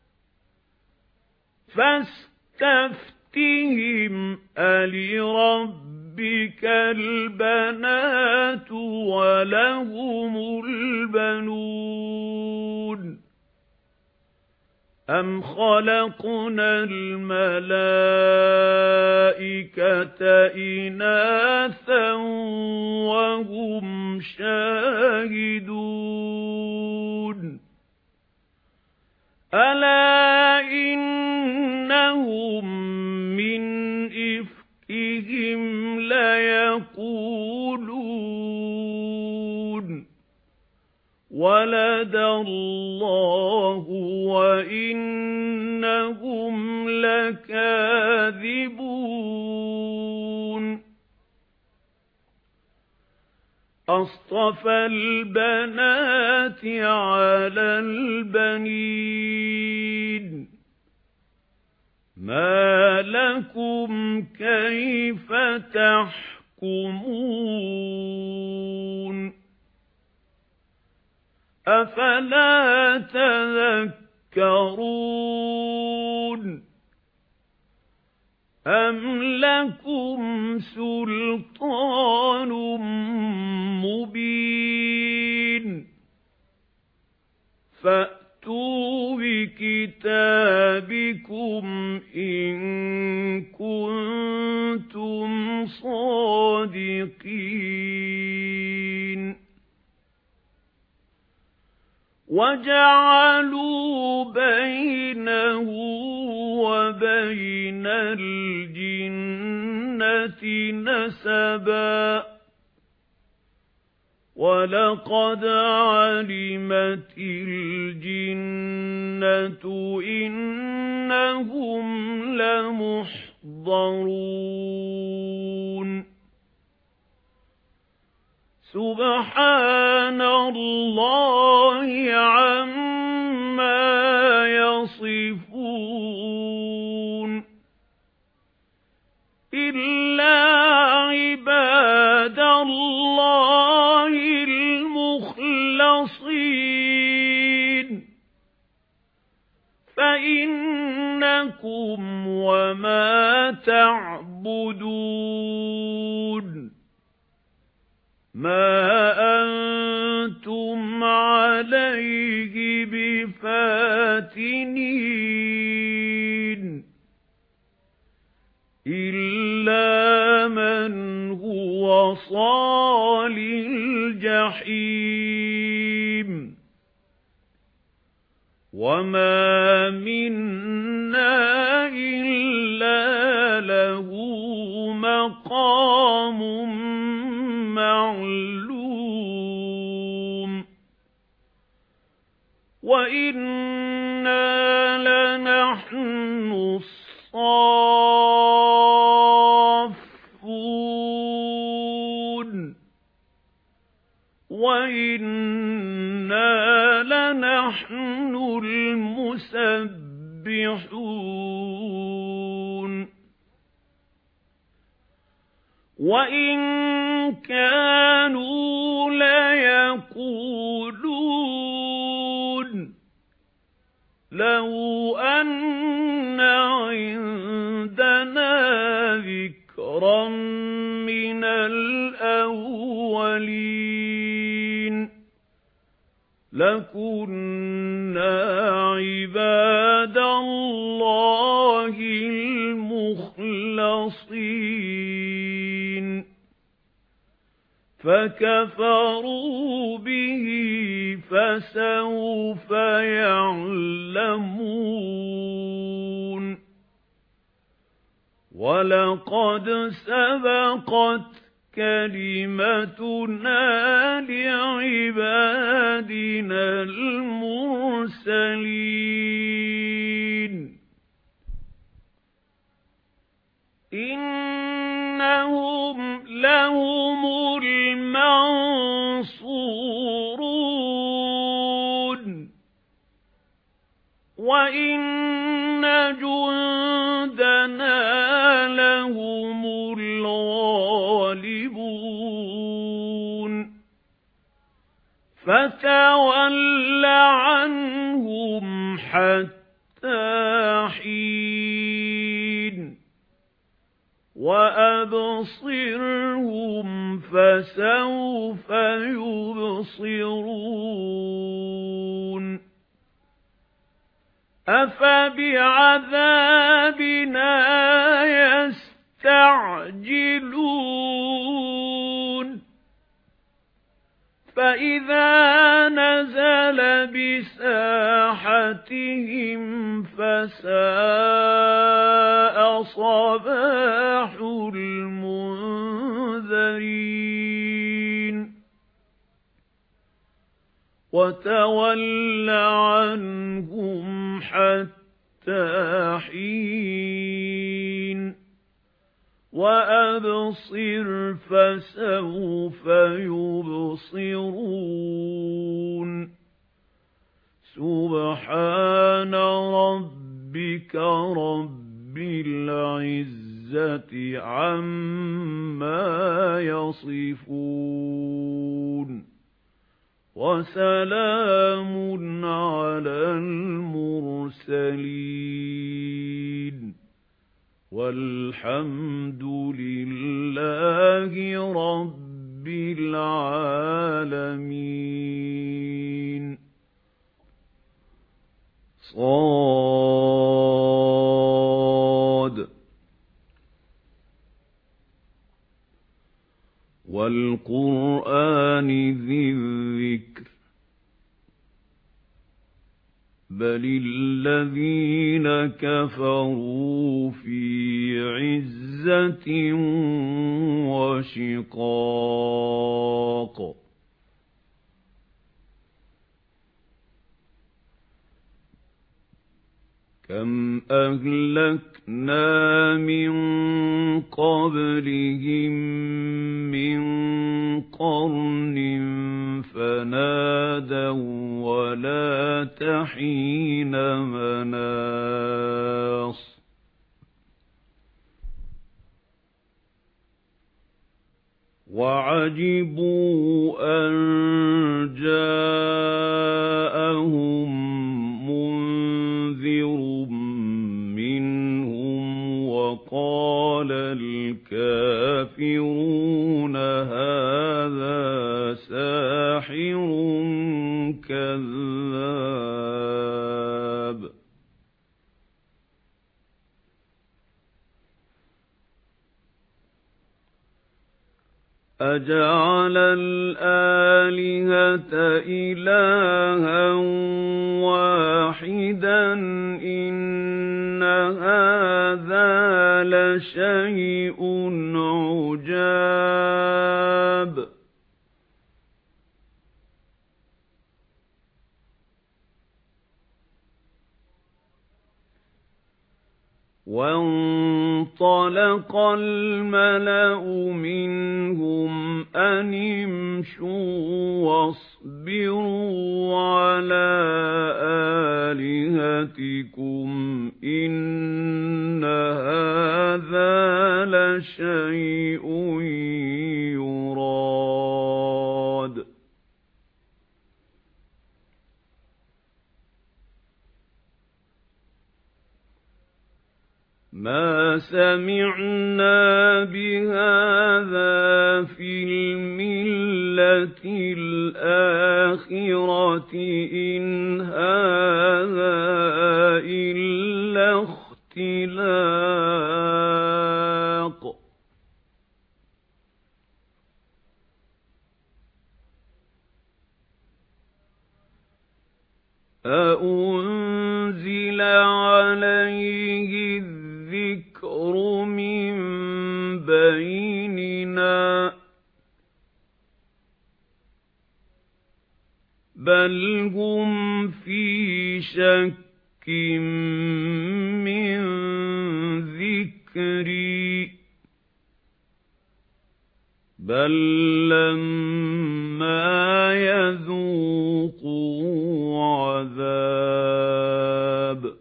فَاسْتَفْتِهِمْ أَلِرَبِّكَ الْبَنَاتُ وَلَهُمُ الْبَنُونَ أَمْ خَلَقْنَا الْمَلَائِكَةَ إِنَاثًا وَهُمْ شَاهِدُونَ أَلَا إِنَّهُمْ مِنْ إِفْكِهِمْ لَيَقُولُونَ وَلَدَ اللَّهُ وَإِنَّهُمْ لَكَاذِبُونَ أَصْطَفَى الْبَنَاتِ عَلَى الْبَنِينَ مَا لَكُمْ كَيْفَ تَحْكُمُونَ أَفَلَا تَذَكَّرُونَ أَمْ لَكُمْ سُلْطَانٌ مُبِينٌ فَأْتُوا بِكِتَابِكُمْ إِن كُنتُمْ صَادِقِينَ وَجَعَلُوا بَيْنَهُ وَبَيْنَ الْجِنَّةِ نَسَبًا وَلَقَدْ عَلِمَتِ الْجِنَّةُ إِنَّهُمْ لَمُحْضَرُونَ سُبْحَانَ اللَّهِ عَمَّا يَصِفُونَ إِلَّا عِبَادَ اللَّهِ الْمُخْلَصِينَ فَإِنَّكُمْ وَمَا تَعْبُدُونَ مَا أَنْتُمْ عَلَيْهِ بِفَاتِنِينَ إِلَّا مَنْ هُوَ صَالِ الْجَحِيمِ وَمَا مِنَّا إِلَّا لَهُ مَقَامٌ مَّعْلُومٌ وَإِنَّا لَنَحْنُ الصَّافُّونَ وَإِنَّا لَنَحْنُ الْمُسَبِّحُونَ وَإِن كَانُوا لَيَقُولُونَ لَوْ أَنَّ عِندَنَا ذِكْرًا مِنَ الْأَوَّلِينَ لَكُنَّا عِبَادَ اللَّهِ الْمُخْلَصِينَ فَكَفَرُوا بِهِ فَسَوْفَ يَعْلَمُونَ وَلَقَدْ سَبَقَتْ كَلِمَتُنَا لِعِبَادِنَا الْمُرْسَلِينَ إِنَّهُمْ لَهُمُ الْمَنصُورُونَ وَإِنَّ جُندَنَا لَهُمُ الْغَالِبُونَ فَتَوَلَّ عَنْهُمْ حَتَّىٰ حِينٍ وَأَبْصِرْهُمْ فَسَوْفَ يُبْصِرُونَ أَفَبِعَذَابِنَا يَسْتَعْجِلُونَ فَإِذَا نَزَلَ بِسَاحَتِهِمْ فَسَاءَ صَبَاحُ الْمُنذَرِينَ وَتَوَلَّ عَنْهُمْ حَتَّىٰ حِينٍ وأبصر فسوف يبصرون سبحان ربك رب العزة عما يصفون وسلام على المرسلين والحمد لله رب العالمين. صاد والقرآن ذي الذكر بل الذين كفروا في عزة وشقاق كم أهلكنا من قبلهم من قرن فنادوا ولا تحين مناص وعجبوا أن جاءهم منذر منهم وقال الكافرون هذا ساحر كذاب أجعل الآلهة إلها واحدا إن هذا لشيء عجاب وانطلق الملأ منهم أن امشوا واصبروا على آلهتكم إن هذا لشيء يراد ما سمعنا بهذا في الملة الآخرة إن هذا إلا اختلاق أأنزل عليه الذكر من بيننا بل هم في شك من ذكري بل لما يذوقوا عذاب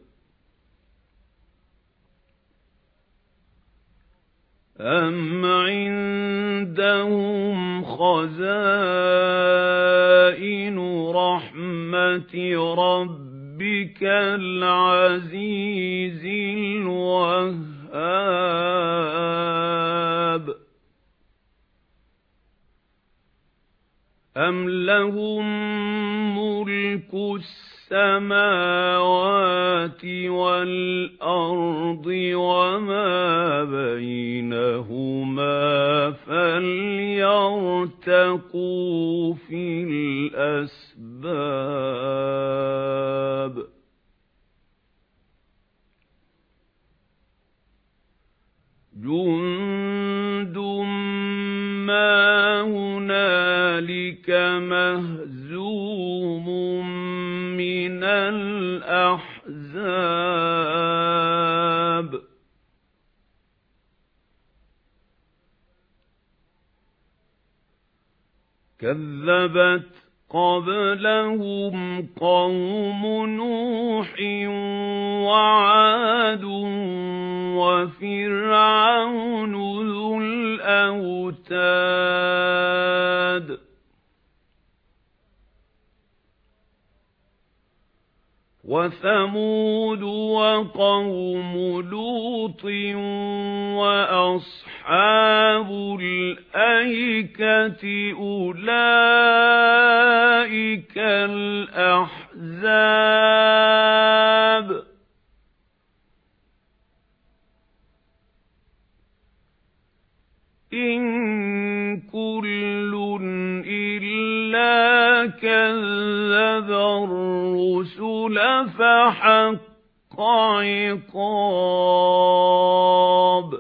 أم عندهم خزائن رحمة ربك العزيز الوهاب أم لهم ملك السماوات والأرض وما بينهما فليرتقوا في الأسباب جند ما هنالك مهزوم من الأحزاب كذبت قبلهم قوم نوح وعاد وفرعون ذو الأوتاد وثمود وقوم لوط وأصحاب الأيكة أولئك الأحزاب إن كل إلا كذب الرسل فحق عقاب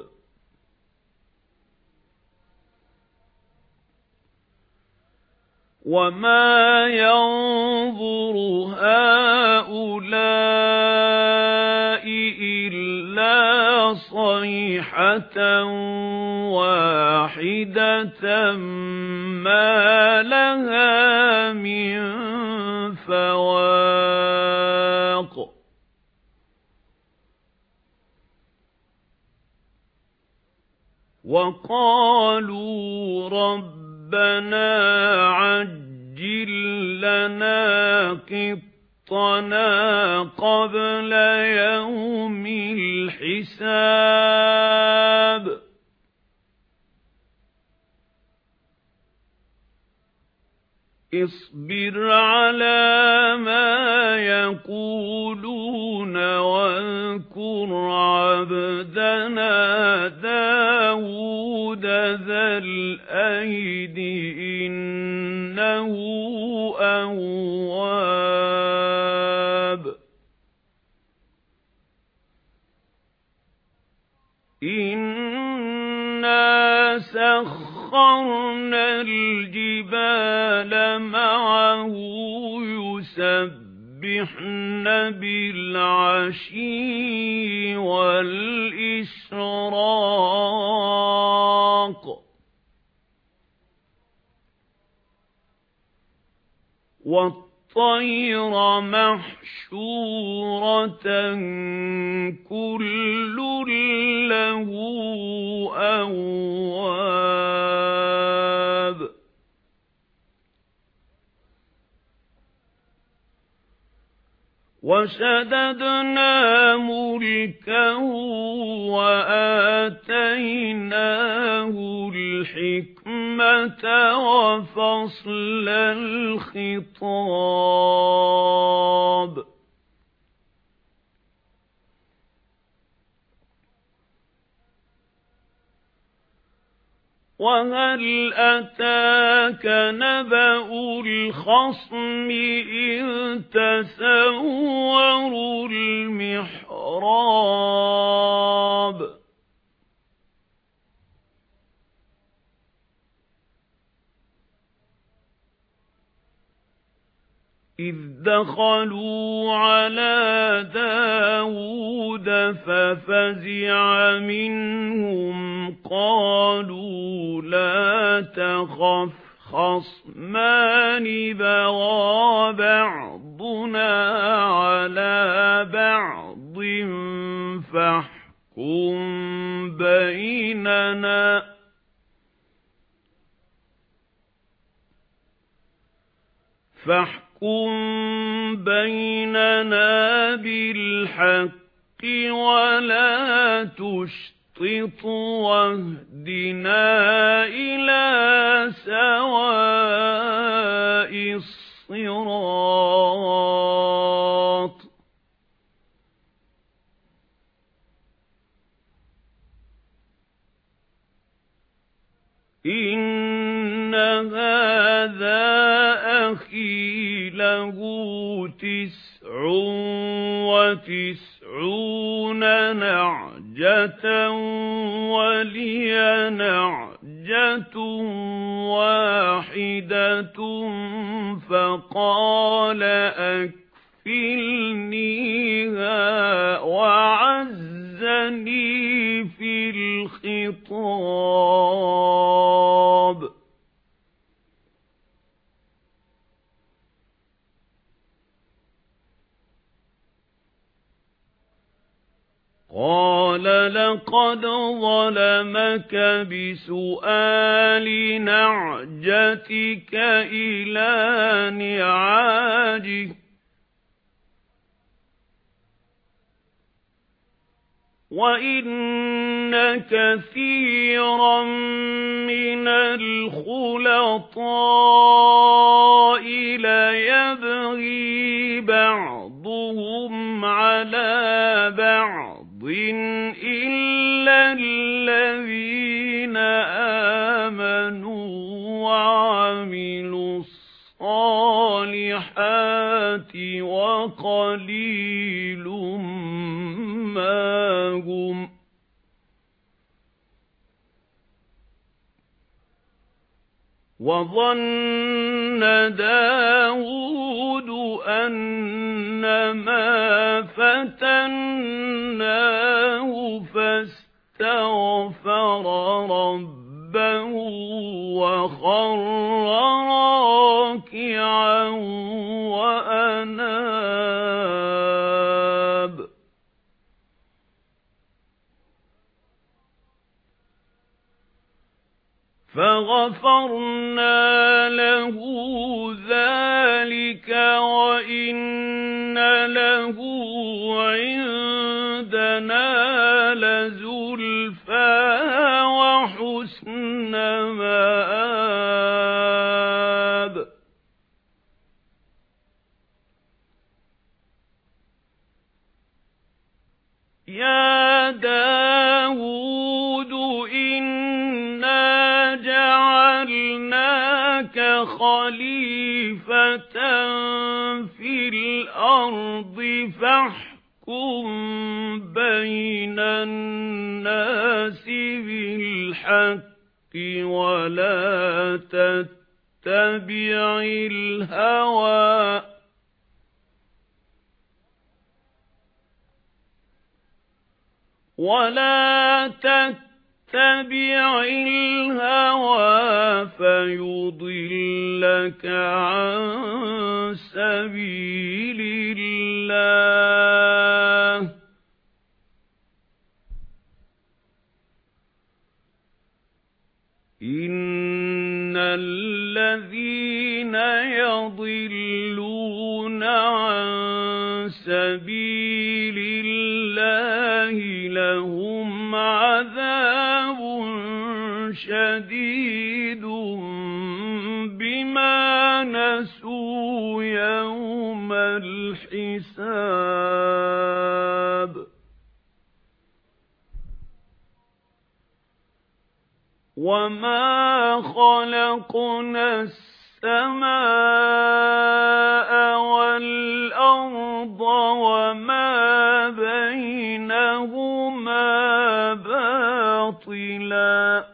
وما ينظر هؤلاء إلا صيحة واحدة ما لها من فواق وقالوا ربنا عجل لنا قطنا قبل يوم الحساب اصبر على ما يقولون واذكر عبدنا داود ذا الأيد إنه أواب إنا سخرنا الجبال معه يسبحن بالعشي والإشراق والطير محشورة كل له أواب وشددنا ملكه وآتيناه الحكمة وفصل الخطاب وهل أتاك نبأ الخصم إذ تسوروا المحراب إذ دخلوا على داود ففزع منهم قالوا لا تخف خصمان بغى بعضنا على بعض فاحكم بيننا فاحكم بيننا بالحق ولا تشطط واهدنا إلى سواء الصراط إن هذا أخي له تسع وتسعون نعجة ولي نعجة واحدة فقال أكفلنيها وعزني في الخطاب قَالَ لَقَدْ ظَلَمَكَ بِسُؤَالِ نَعْجَتِكَ إِلَى نِعَاجِهِ وَإِنَّ كَثِيرًا مِنَ الْخُلَطَاءِ لَيَبْغِي بَعْضُهُمْ عَلَى بَعْضٍ إِلَّا الَّذِينَ آمَنُوا وَعَمِلُوا الصَّالِحَاتِ وَقَلِيلٌ مَا هُمْ وَظَنَّ دَاوُودُ أَنَّمَا فَتَنَّاهُ فَاسْتَغْفَرَ رَبَّهُ وَخَرَّ رَاكِعًا وَأَنَابَ فَغَفَرْنَا لَهُ ذَلِكَ وَإِنَّ لَهُ عِندَنَا لَزُلْفَىٰ وَحُسْنَ مَآبٍ يَا دَاوُودُ إِنَّا جَعَلْنَاكَ خَلِيفَةً فِي الْأَرْضِ فَاحْكُم بَيْنَ النَّاسِ بِالْحَقِّ وَلَا تَتَّبِعِ الْهَوَىٰ وَلَا تَتَّبِعِ الْهَوَىٰ فَيُضِلَّكَ عَن سَبِيلِ اللَّهِ إِنَّ الَّذِينَ يَضِلُّونَ عَن سَبِيلِ اللَّهِ لَهُمْ عَذَابٌ شَدِيدٌ بِمَا نَسُوا يَوْمَ الْحِسَابِ وَمَا خَلَقْنَا السَّمَاءَ وَالْأَرْضَ وَمَا بَيْنَهُمَا بَاطِلًا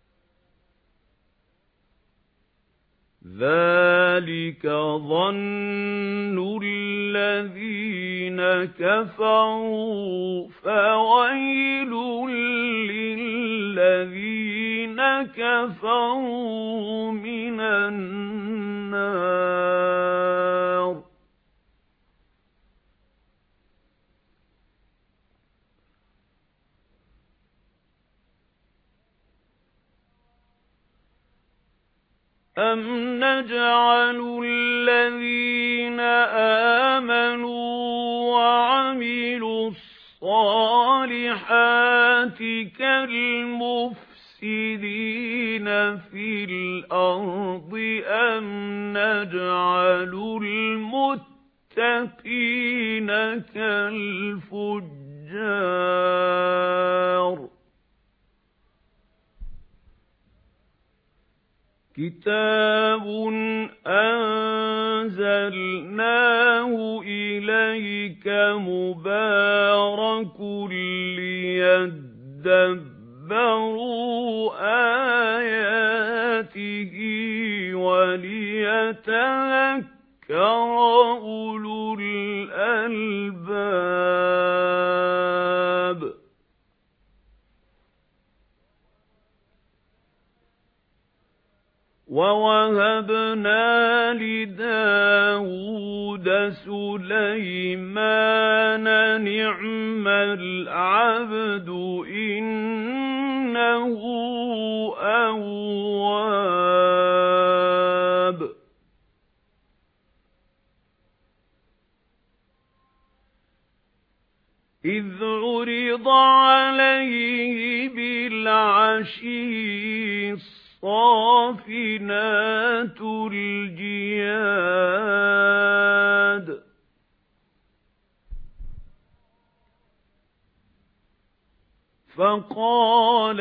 ذَلِكَ ظَنُّ الَّذِينَ كَفَرُوا فَوَيْلٌ لِّلَّذِينَ كَفَرُوا مِنَ النَّارِ أَمْ نَجْعَلُ الَّذِينَ آمَنُوا وَعَمِلُوا الصَّالِحَاتِ كَالْمُفْسِدِينَ فِي الْأَرْضِ أَمْ نَجْعَلُ الْمُتَّقِينَ كَالْفُجَّارِ كِتَابٌ أَنزَلْنَاهُ إِلَيْكَ مُبَارَكٌ لِّيَدَّبَّرُوا آيَاتِهِ وَلِيَتَذَكَّرَ أُولُو الْأَلْبَابِ وَوَهَبْنَا لِدَاوُودَ سُلَيْمَانَ نِعْمَ الْعَبْدُ إِنَّهُ أَوَّابٌ إِذْ عُرِضَ عَلَيْهِ بِالْعَشِيِّ الصَّافِنَاتُ الْجِيَادُ فَقَالَ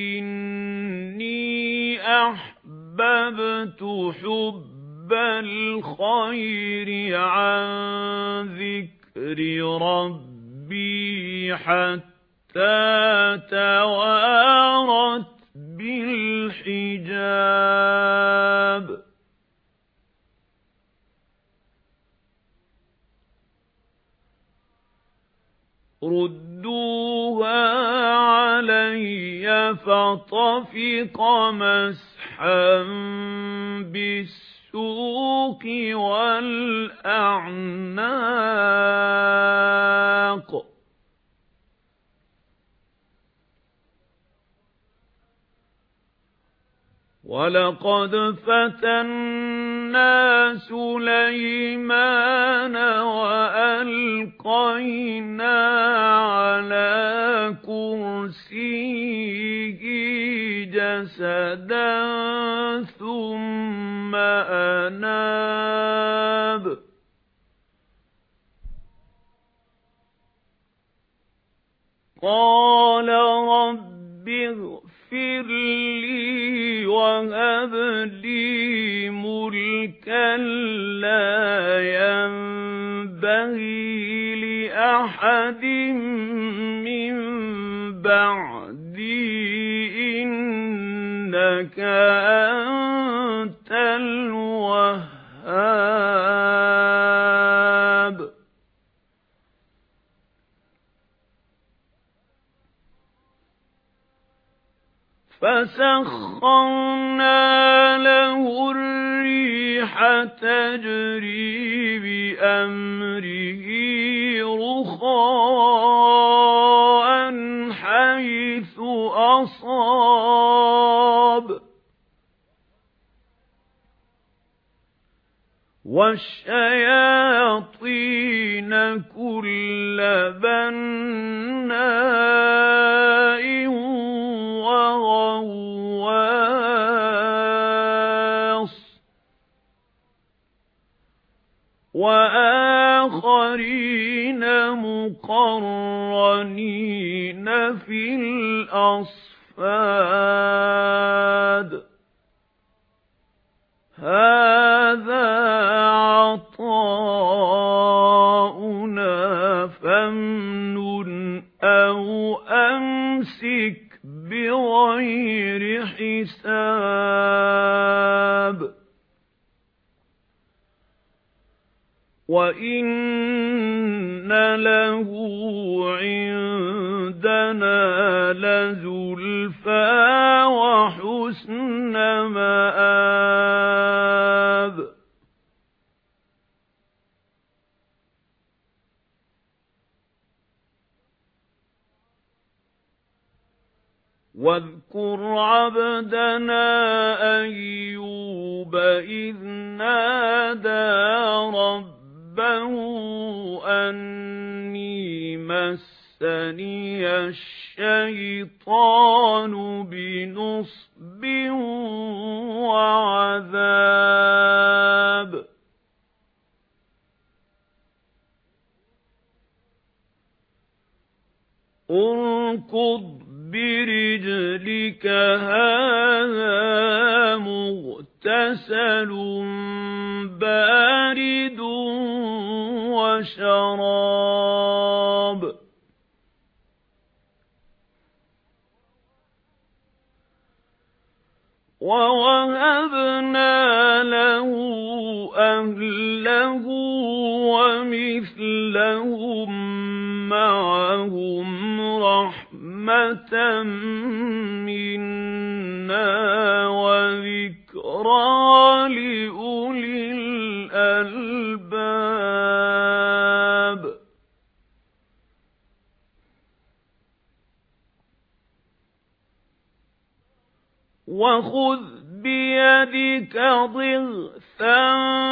إِنِّي أَحْبَبْتُ حُبَّ الْخَيْرِ عَنْ ذِكْرِ رَبِّي حَتَّى تَوَارَتْ بِالْحِجَابِ رُدُّوهَا عَلَيَّ فَطَفِقَ مَسْحًا بِالسُّوقِ وَالْأَعْنَاقِ وَلَقَدْ فَتَنَّا سُلَيْمَانَ وَأَلْقَيْنَا عَلَى كُرْسِيِّهِ جَسَدًا ثُمَّ أَنَابَ قَالَ رَبِّ اغْفِرْ لِي وَهَبْ لِي مُلْكًا لَّا يَنبَغِي لِأَحَدٍ مِّن بَعْدِي إِنَّكَ أَنتَ الْوَهَّابُ فَسَخَّرْنَا لَهُ الرِّيحَ تَجْرِي بِأَمْرِهِ رُخَاءً حَيْثُ أَصَابَ وَالشَّيَاطِينَ كُلَّ بَنَّاءٍ وَغَوَّاصٍ وَآخَرِينَ مُقَرَّنِينَ فِي الْأَصْفَادِ هَذَا عَطَاؤُنَا فَامْنُنْ أَوْ أَمْسِكْ بِغَيْرِ حِسَابٍ وَإِنَّ لَهُ عِندَنَا لَزُلْفَىٰ وَحُسْنَ مَآبٍ وَاذْكُرْ عَبْدَنَا أَيُّوبَ إِذْ نَادَىٰ رَبَّهُ أَنِّي مَسَّنِيَ الشَّيْطَانُ بِنُصْبٍ وَعَذَابٍ ارْكُضْ بِرِجْلِكَ هَذَا مُغْتَسَلٌ بَارِدٌ وَشَرَابٌ وَوَهَبْنَا لَهُ أَهْلَهُ وَمِثْلَهُم مَّعَهُمْ رَحْمَةً مِنَّا وَذِكْرًا لأولي الألباب. وخذ بيدك ضغثا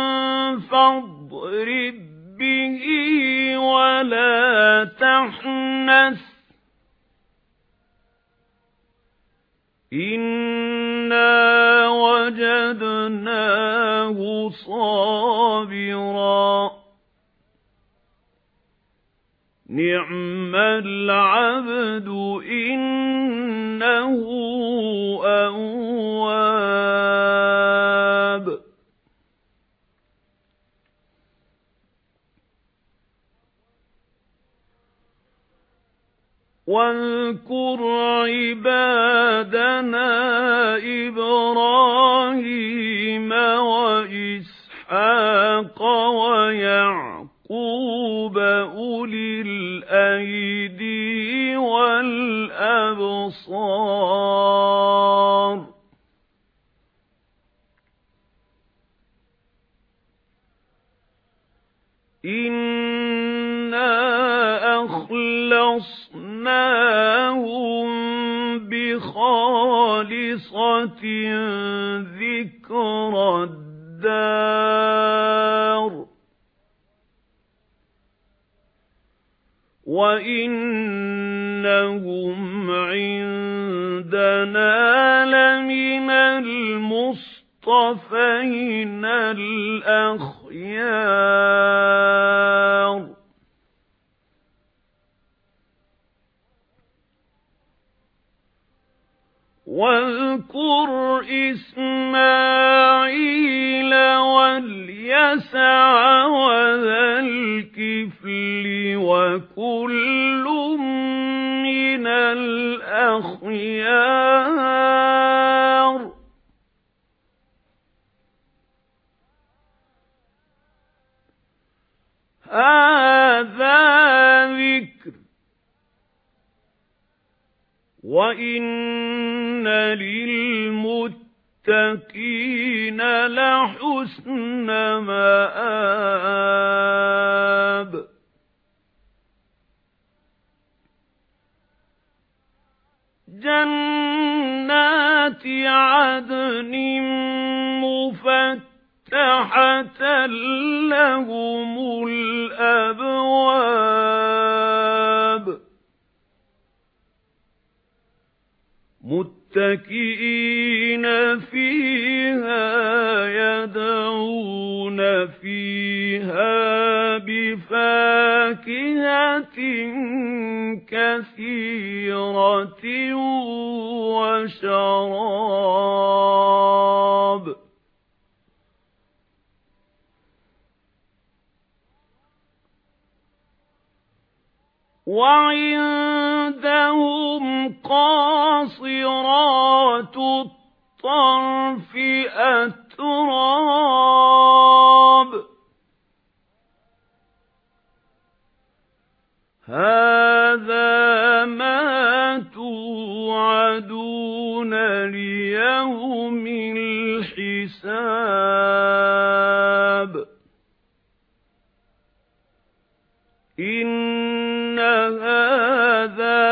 فاضرب به ولا تحنث إنا وجدناه صابرا نعم العبد إنه أواب. واذكر عبادنا إبراهيم وإسحاق ويعقوب أولي الأيدي والأبصار إنا أخلصناهم بخالصة ذكر الدار وإنهم عندنا لمن المصطفين الأخيار. واذكر إسماعيل واليسع وذا الكفل وكل من الأخيار. هذا ذكر وإن للمتقين لحسن مآب. جنات عدن مفتحة لهم الأبواب متكئين فيها يدعون فيها بفاكهة كثيرة وشراب. وعندهم قاصرات الطرف أتراب. هذا ما توعدون ليوم الحساب. إن هذا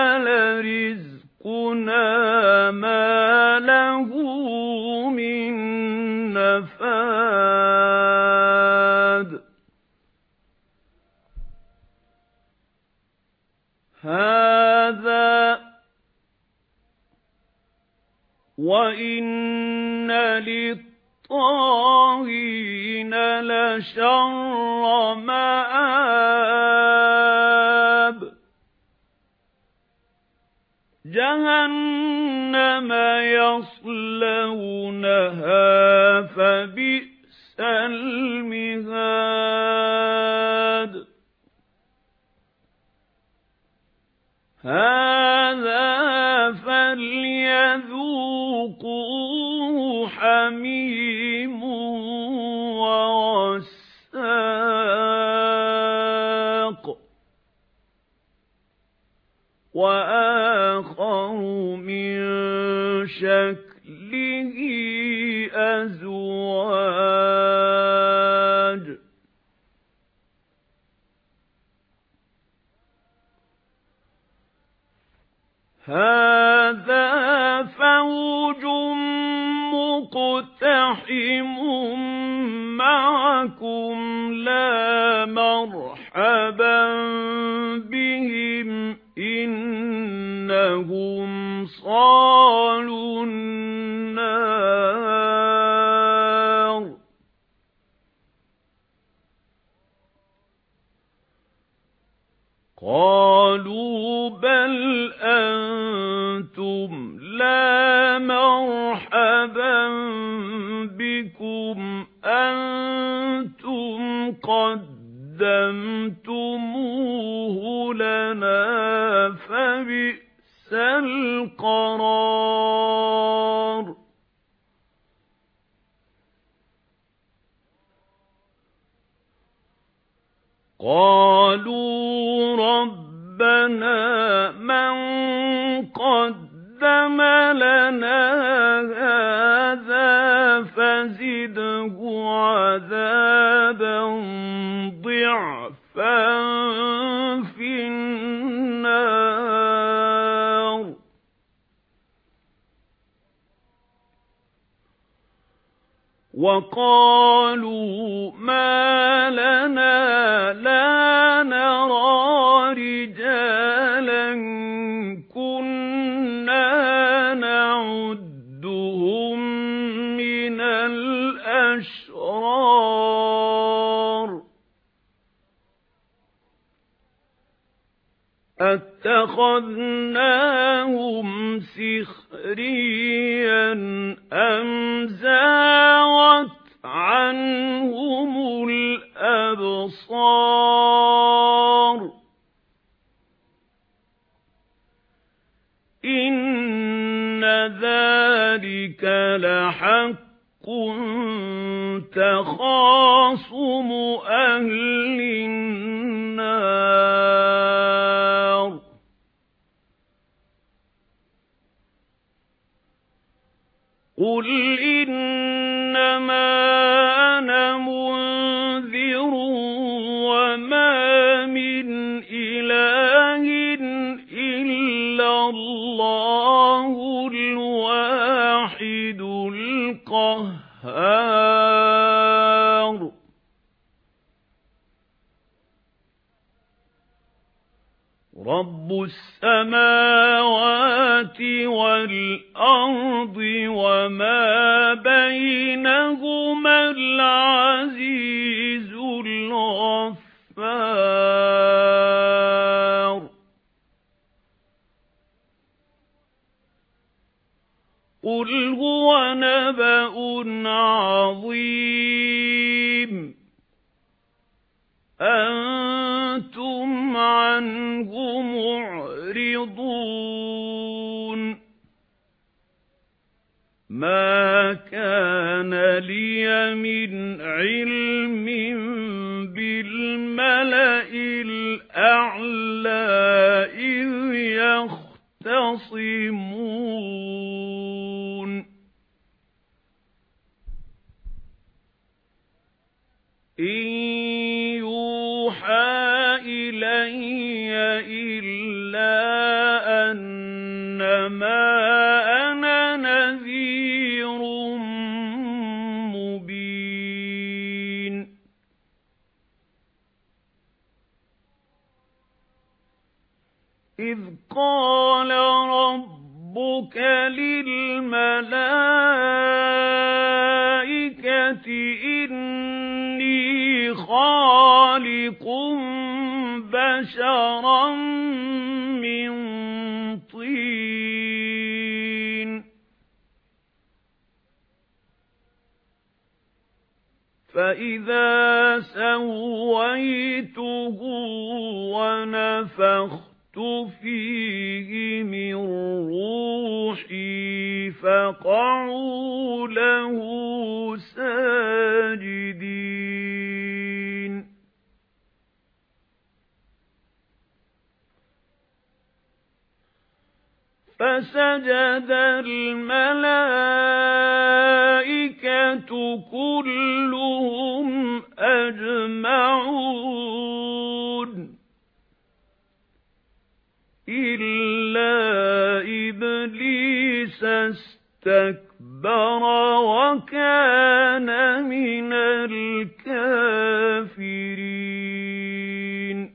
لرزقنا ما له من نفاد. هذا وإن للطاغين لشر مآب. جهنم يصلونها فبئس المهاد. هذا فليذوقوه حميم وغساق وآخر من شكله مُقْتَحِمٌ مَعَكُمْ لَا مَرْحَبًا بِهِمْ إِنَّهُمْ صَالُو النَّارِ قَالُوا بَلْ أَنْتُمْ لَا مَرْحَبًا بِكُمْ أَنْتُمْ قَدَّمْتُمُوهُ لَنَا فَبِئْسَ الْقَرَارُ قَالُوا رَبَّنَا مَنْ قَدَّمَ لَنَا هَذَا فَزِدْهُ عَذَابًا ضِعْفًا فِي النَّارِ وَقَالُوا مَا لَنَا لَا نَرَىٰ رِجَالًا كُنَّا نَعُدُّهُم مِّنَ الْأَشْرَارِ أَتَّخَذْنَاهُمْ سِخْرِيًّا أَمْ زَاغَتْ عَنْهُمُ الْأَبْصَارُ إِنَّ ذَلِكَ لَحَقٌّ تَخَاصُمُ أَهْلِ النَّارِ قُلْ إِنَّمَا أَنَا مُنذِرٌ وَمَا مِنْ إِلَٰهٍ إِلَّا اللَّهُ الْوَاحِدُ الْقَهَّارُ رَبُّ السَّمَاوَاتِ وَالْأَرْضِ وَمَا بَيْنَهُمَا الْعَزِيزُ الْغَفَّارُ قُلْ هُوَ نَبَأٌ عَظِيمٌ أَنْتُمْ عَنْهُ مُعْرِضُونَ مَا كَانَ لِيَ مِنْ عِلْمٍ بِالْمَلَإِ الْأَعْلَى إِذْ يَخْتَصِمُونَ إِنْ يُوحَى إِلَيَّ إِلَّا أَنَّمَا أَنَا نَذِيرٌ مُبِينٌ إِذْ قَالَ رَبُّكَ لِلْمَلَائِكَةِ إِنِّي خَالِقٌ بَشَرًا مِّن طِينٍ فَإِذَا سَوَّيْتُهُ وَنَفَخْتُ فِيهِ مِن رُّوحِي فَقَعُوا لَهُ سَاجِدِينَ فَسَجَدَ الْمَلَائِكَةُ كُلُّهُمْ أَجْمَعُونَ إِلَّا إِبْلِيسَ اسْتَكْبَرَ وَكَانَ كَانَ مِنَ الْكَافِرِينَ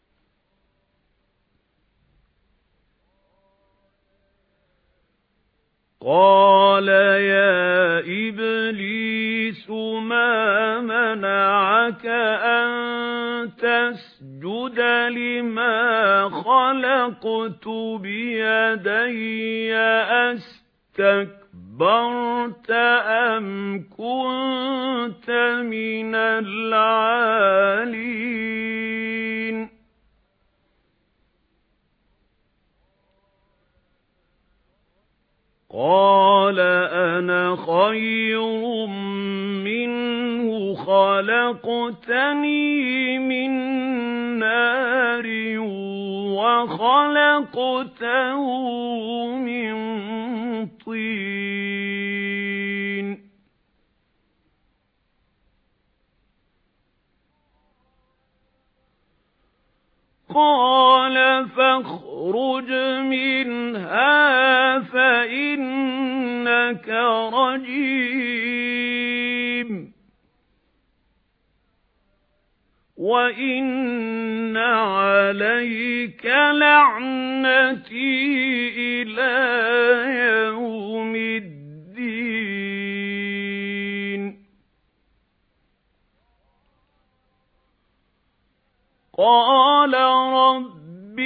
قَالَ يَا إِبْلِيسُ مَا مَنَعَكَ أَن تَسْجُدَ لِمَا خَلَقْتُ بِيَدَيَّ أَسْتَكْبَرْتَ أَمْ كُنتَ مِنَ الْعَالِينَ قَالَ أَنَا خَيْرٌ مِّنْهُ خَلَقْتَنِي مِنْ نَارٍ وَخَلَقْتَهُ مِنْ طِينٍ قَالَ فَاخْرُجْ مِنْهَا فَإِنَّكَ رَجِيمٌ وَإِنَّ عَلَيْكَ لَعْنَتِي إِلَى يَوْمِ الدِّينِ قَالَ رَبِّ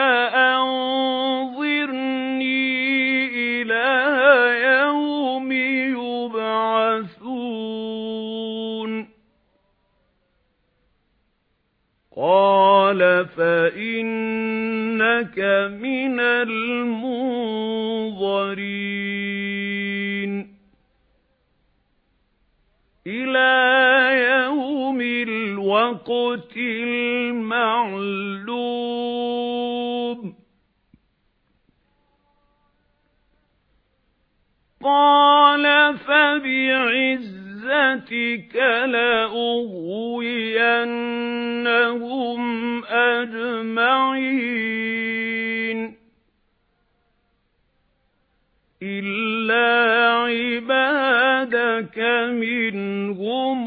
فَأَنظِرْنِي إِلَى يَوْمِ يُبْعَثُونَ قَالَ فَإِنَّكَ مِنَ الْمُنظَرِينَ إِلَى يَوْمِ الْوَقْتِ الْمَعْلُومِ قَالَ فَبِعِزَّتِكَ لَأُغْوِيَنَّهُمْ أَجْمَعِينَ إِلَّا عِبَادَكَ مِنْهُمُ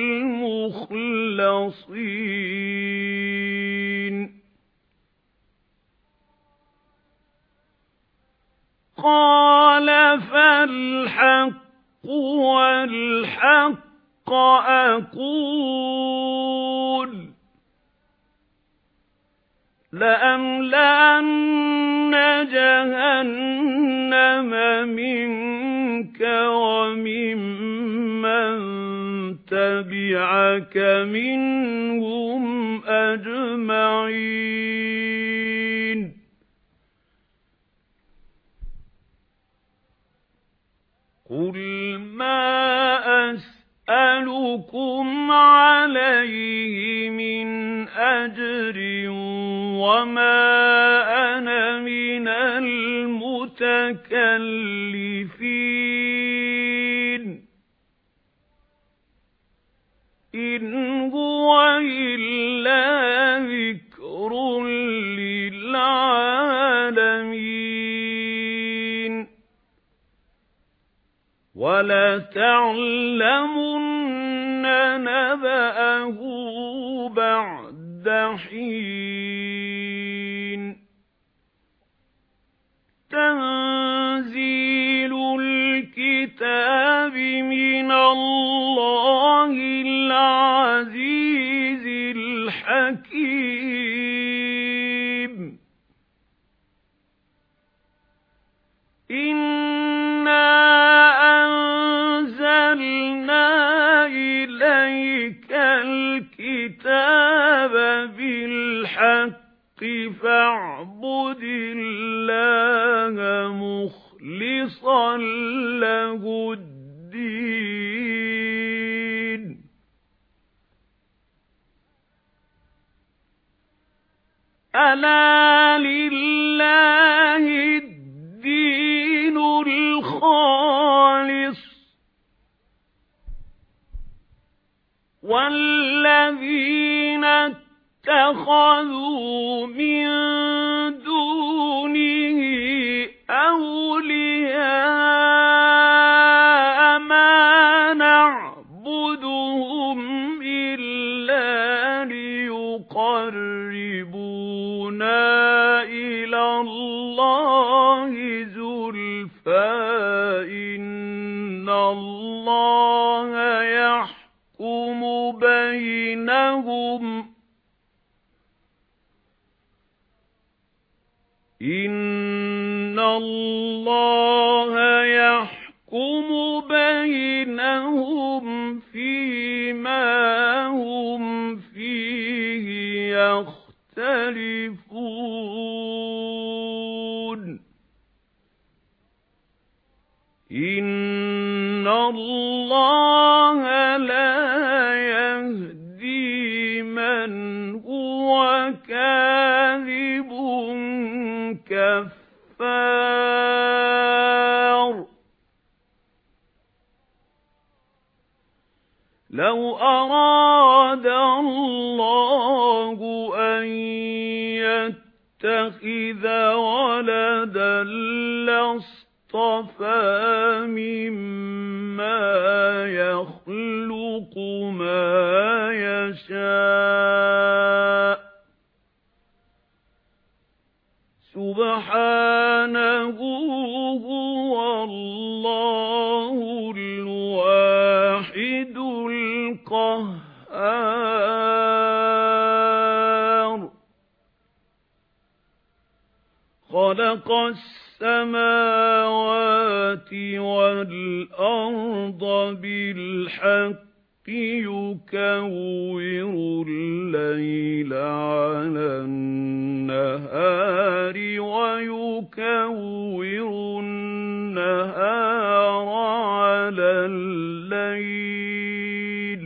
الْمُخْلَصِينَ قَالَ فَالْحَقُّ وَالْحَقَّ أَقُولُ لَأَمْلَأَنَّ جَهَنَّمَ مِنكَ وَمِمَّن تَبِعَكَ مِنْهُمْ أَجْمَعِينَ قُلْ مَا أَسْأَلُكُمْ عَلَيْهِ مِنْ أَجْرٍ وَمَا أَنَا مِنَ الْمُتَكَلِّفِينَ إِنْ هُوَ إِلَّا ذِكْرٌ لِلْعَالَمِينَ وَلَتَعْلَمُنَّ نَبَأَهُ بَعْدَ حِينٍ تَنزِيلُ الْكِتَابِ مِنَ اللَّهِ الْعَزِيزِ الْحَكِيمِ إِنَّا أَنزَلْنَا إِلَيْكَ الْكِتَابَ بِالْحَقِّ فَاعْبُدِ اللَّهَ مُخْلِصًا لَّهُ الدِّينَ أَلَا لِلَّهِ الدِّينُ الْخَالِصُ وَالَّذِينَ اتَّخَذُوا مِن دُونِهِ أَوْلِيَاءَ مَا يحكم بينهم إِنَّ اللَّهَ يَحْكُمُ بَيْنَهُمْ فِيمَا هُمْ فِيهِ يَخْتَلِفُونَ إِنَّ اللَّهَ لَا يَهْدِي مَنْ هُوَ كَاذِبٌ كَفَّارٌ لَوْ أَرَادَ اللَّهُ أَن يَتَّخِذَ وَلَدًا لاصطفى مِمَّا يَخْلُقُ مَا يَشَاءُ سُبْحَانَهُ هُوَ اللَّهُ الْوَاحِدُ الْقَهَّارُ خَلَقَ السَّمَاوَاتِ وَالْأَرْضَ بِالْحَقِّ يُكَوِّرُ اللَّيْلَ عَلَى النَّهَارِ وَيُكَوِّرُ النَّهَارَ عَلَى اللَّيْلِ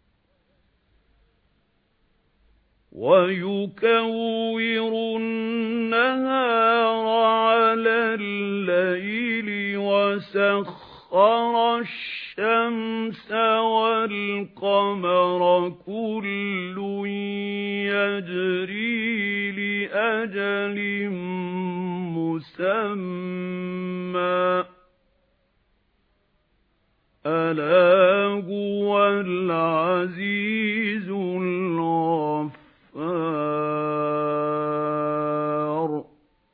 وَيُكَوِّرُ النَّهَارَ عَلَى اللَّيْلِ وَسَخَّرَ الشَّمْسَ وَالْقَمَرَ كُلٌّ يَجْرِي لِأَجَلٍ مُّسَمًّى أَلَا هُوَ الْعَزِيزُ الْغَفَّارُ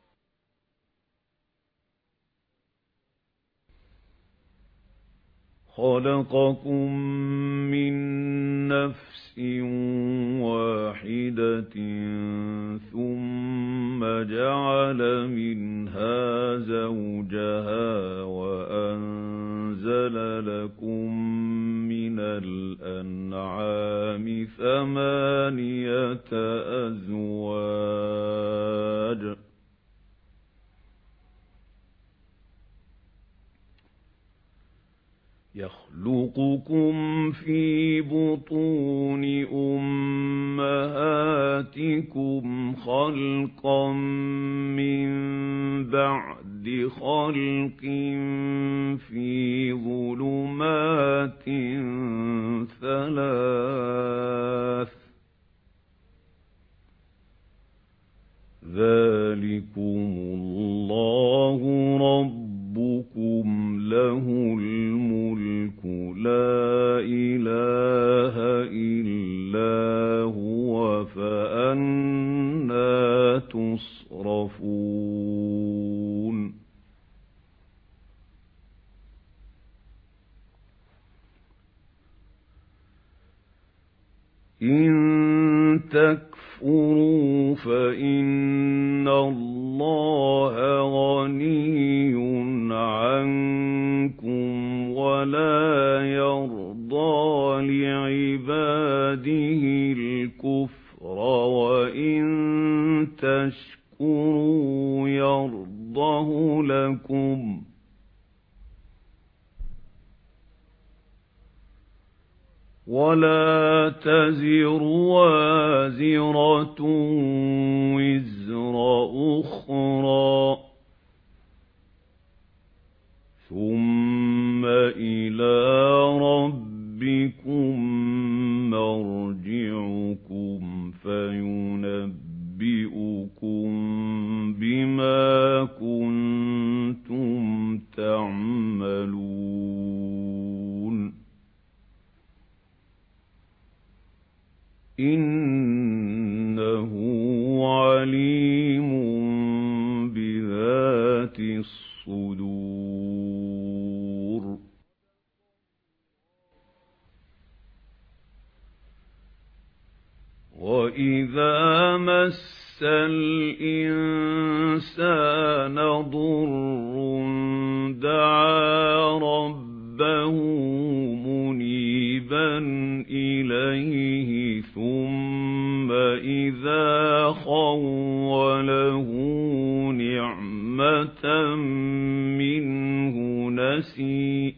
خَلَقَكُم مِّن نَّفْسٍ وَاحِدَةٍ ثُمَّ جَعَلَ مِنْهَا زَوْجَهَا وَأَنزَلَ لَكُم مِّنَ الْأَنْعَامِ ثَمَانِيَةَ أَزْوَاجٍ يَخْلُقُكُمْ فِي بُطُونِ أُمَّهَاتِكُمْ خَلْقًا مِّن بَعْدِ خَلْقٍ فِي ظُلُمَاتٍ ثَلَاثٍ ذَلِكُمُ اللَّهُ رَبُّكُمْ لَهُ الْمُلْكُ لَا إِلَٰهَ إِلَّا هُوَ فَأَنَّىٰ تُصْرَفُونَ إِن تَكْفُرُوا فَإِنَّ اللَّهَ غَنِيٌّ عَنكُمْ وَلَا يَرْضَىٰ لِعِبَادِهِ الْكُفْرَ وَإِن تَشْكُرُوا يَرْضَهُ لَكُمْ وَلَا تَزِرُ وَازِرَةٌ وِزْرَ أُخْرَىٰ ثُمَّ إِلَىٰ رَبِّكُمْ مَرْجِعُكُمْ فَيُنَبِّئُكُم بِمَا كُنتُمْ تَعْمَلُونَ إِنَّهُ عَلِيمٌ بِذَاتِ الصُّدُورِ وَإِذَا مَسَّ الْإِنسَانَ ضُرٌّ دَعَا رَبَّهُ مُنِيبًا إِلَيْهِ ثُمَّ إِذَا خَوَّلَهُ نِعْمَةً مِنْهُ نَسِيَ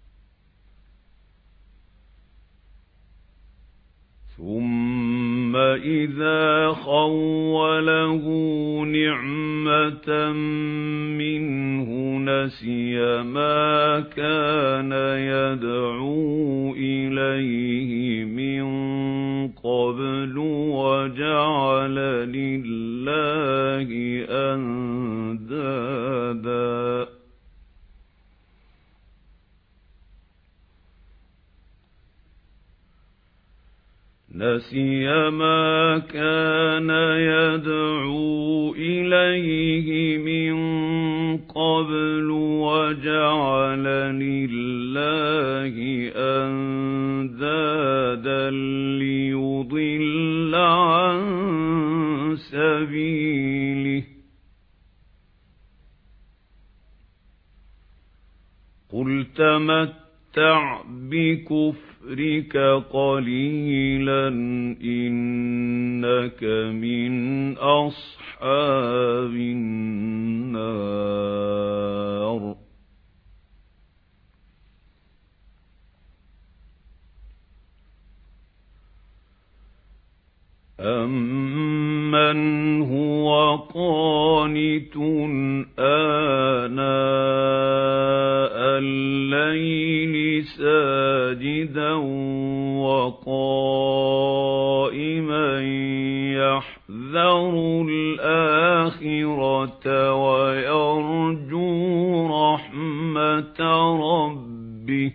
ثُمَّ إِذَا خَوَّلَهُ نِعْمَةً مِنْهُ نَسِيَ مَا كَانَ يَدْعُو إِلَيْهِ مِنْ قَبْلُ وَجَعَلَ لِلَّهِ أَنْدَادًا نسي ما كان يدعو إليه من قبل وجعل لله أندادا ليضل عن سبيله قل تمتع بكفرك قليلا إنك من أصحاب النار أَمَّنْ هُوَ قَانِتٌ آنَاءَ اللَّيْلِ سَاجِدًا وَقَائِمًا يَحْذَرُ الْآخِرَةَ وَيَرْجُو رَحْمَةَ رَبِّهِ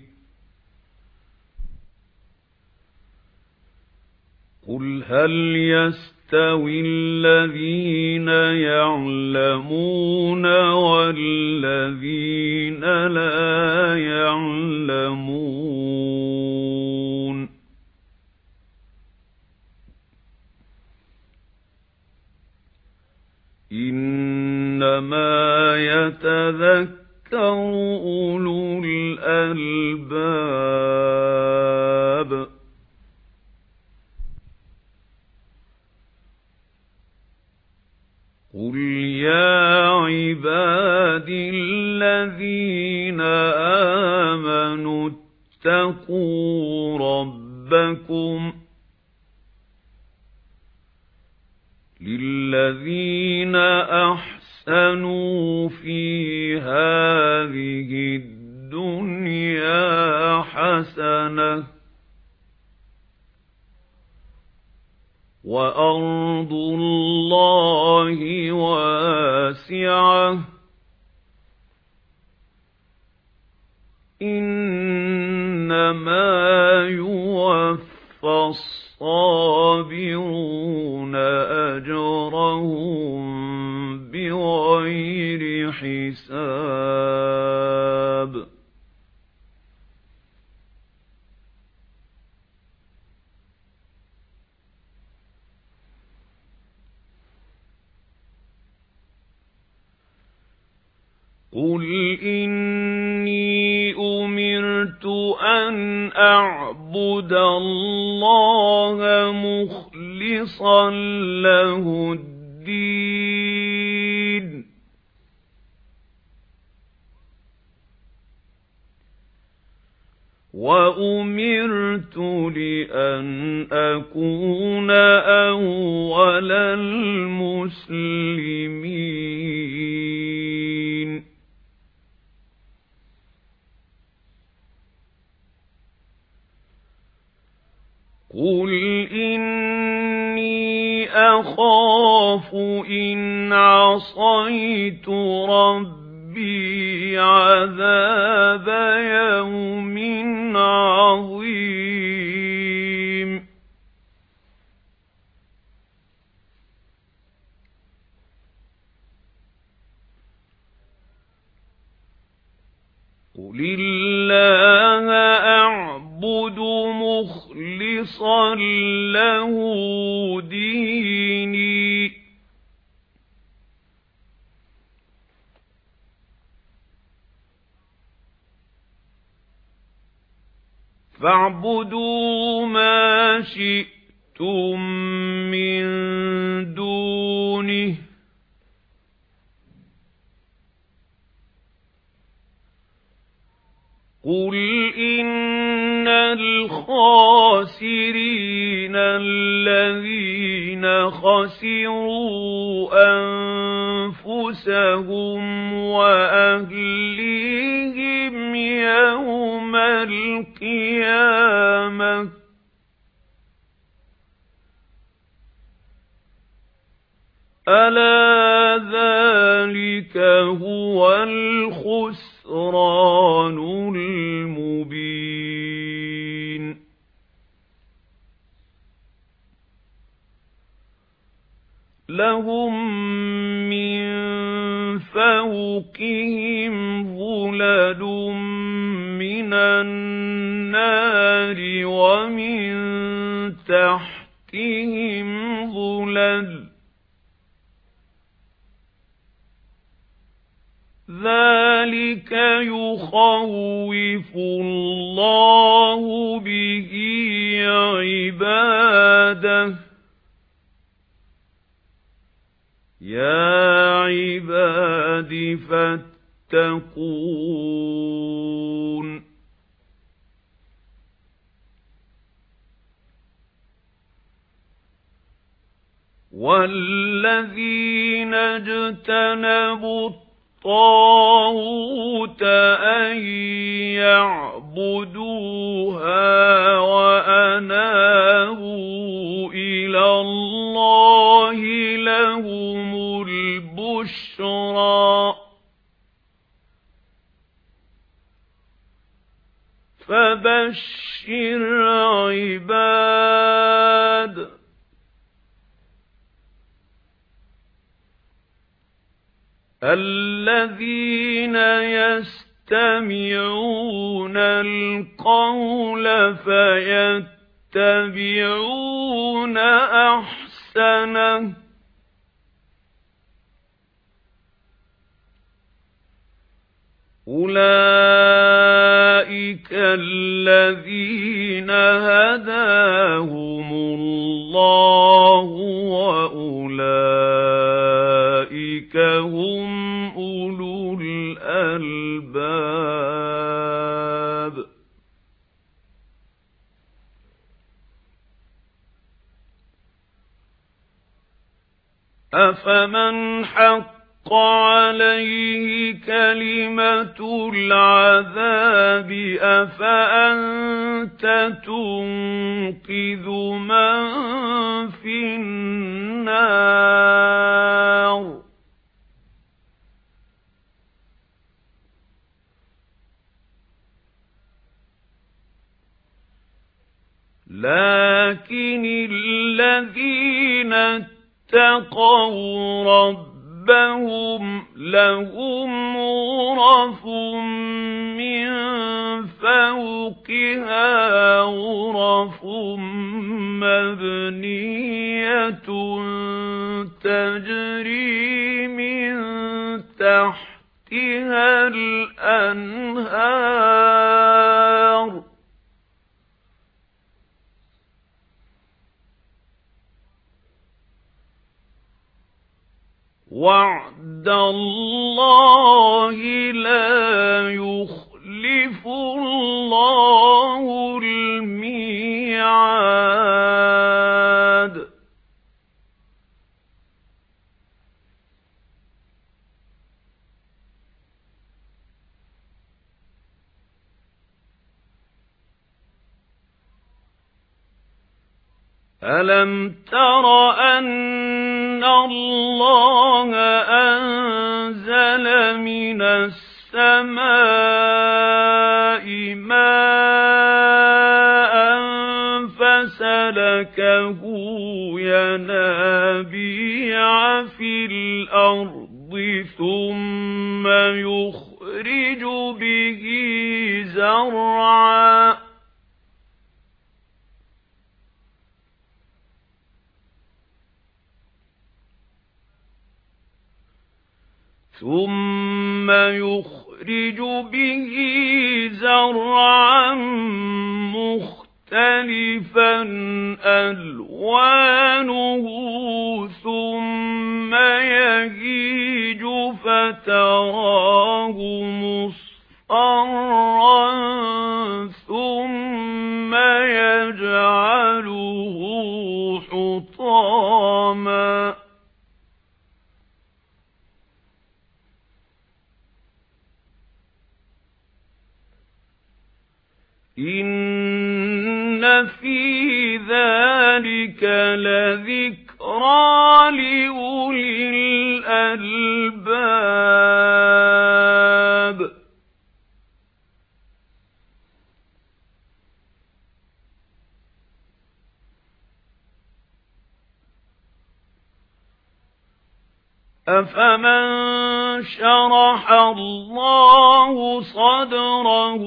قُلْ هَلْ يَسْتَوِي الَّذِينَ يَعْلَمُونَ وَالَّذِينَ لَا يَعْلَمُونَ إِنَّمَا يَتَذَكَّرُ أُولُو الْأَلْبَابِ قُلْ يَا عِبَادِي الَّذِينَ آمَنُوا اتَّقُوا رَبَّكُمْ لِلَّذِينَ أَحْسَنُوا فِي هَذِهِ الدُّنْيَا حَسَنَةٌ وَأَرْضُ اللَّهِ وَاسِعَةٌ إِنَّمَا يُوَفَّى الصَّابِرُونَ أَجْرَهُم بِغَيْرِ حِسَابٍ قُلْ إِنِّي أُمِرْتُ أَنْ أَعْبُدَ اللَّهَ مُخْلِصًا لَهُ الدِّينَ وَأُمِرْتُ لِأَنْ أَكُونَ أَوَّلَ الْمُسْلِمِينَ قُلْ إِنِّي أَخَافُ إِنْ عَصَيْتُ رَبِّي عَذَابَ يَوْمٍ عَظِيمٍ قُلِ اللَّهَ أَعْبُدُ مخلصا له ديني فاعبدوا ما شئتم من دونه قُلْ إِنَّ الْخَاسِرِينَ الَّذِينَ خَسِرُوا أَنفُسَهُمْ وَأَهْلِيهِمْ يَوْمَ الْقِيَامَةِ أَلَا ذَلِكَ هُوَ الْخُسْرَانُ الْمُبِينُ لَهُم مِّن فَوْقِهِمْ ظُلَلٌ مِّنَ النَّارِ وَمِن تَحْتِهِمْ ظُلَلٌ ذَلِكَ يُخَوِّفُ اللَّهُ بِهِ عِبَادَهُ يَا عِبَادِ فَاتَّقُونِ وَالَّذِينَ اجْتَنَبُوا الطَّاغُوتَ أَن يَعْبُدُوهَا وَأَنَابُوا إِلَى اللَّهِ لَهُمُ الْبُشْرَى فَبَشِّرْ عِبَادِ الَّذِينَ يَسْتَمِعُونَ الْقَوْلَ فَيَتَّبِعُونَ أَحْسَنَهُ أُولَئِكَ الَّذِينَ هَدَاهُمُ اللَّهُ وَأُولَئِكَ هُمْ أُولُو الْأَلْبَابِ أَفَمَنْ حَقَّ عَلَيْهِ كَلِمَةُ الْعَذَابِ أَفَأَنْتَ تُنقِذُ مَنْ فِي النَّارِ لَكِنِ الَّذِينَ اتَّقَوْا رَبَّهُمْ لَهُمْ غُرَفٌ مِّن فَوْقِهَا غُرَفٌ مَّبْنِيَّةٌ تَجْرِي مِن تَحْتِهَا الْأَنْهَارُ وَعْدَ اللَّهِ لَا يُخْلِفُ اللَّهُ الْمِيعَادَ أَلَمْ تَرَ أَنَّ اللَّهَ أَنزَلَ مِنَ السَّمَاءِ مَاءً فَسَلَكَهُ يَنَابِيعَ فِي الْأَرْضِ ثُمَّ يُخْرِجُ بِهِ زَرْعًا ثُمَّ يُخْرِجُ بِهِ زَرْعًا مُخْتَلِفًا أَلْوَانُهُ ثُمَّ يَهِيجُ فَتَرَاهُ مُصْفَرًّا ثُمَّ يَجْعَلُهُ حُطَامًا إِنَّ فِي ذَلِكَ لَذِكْرَى لِأُولِي الْأَلْبَابِ أَفَمَن شَرَحَ اللَّهُ صَدْرَهُ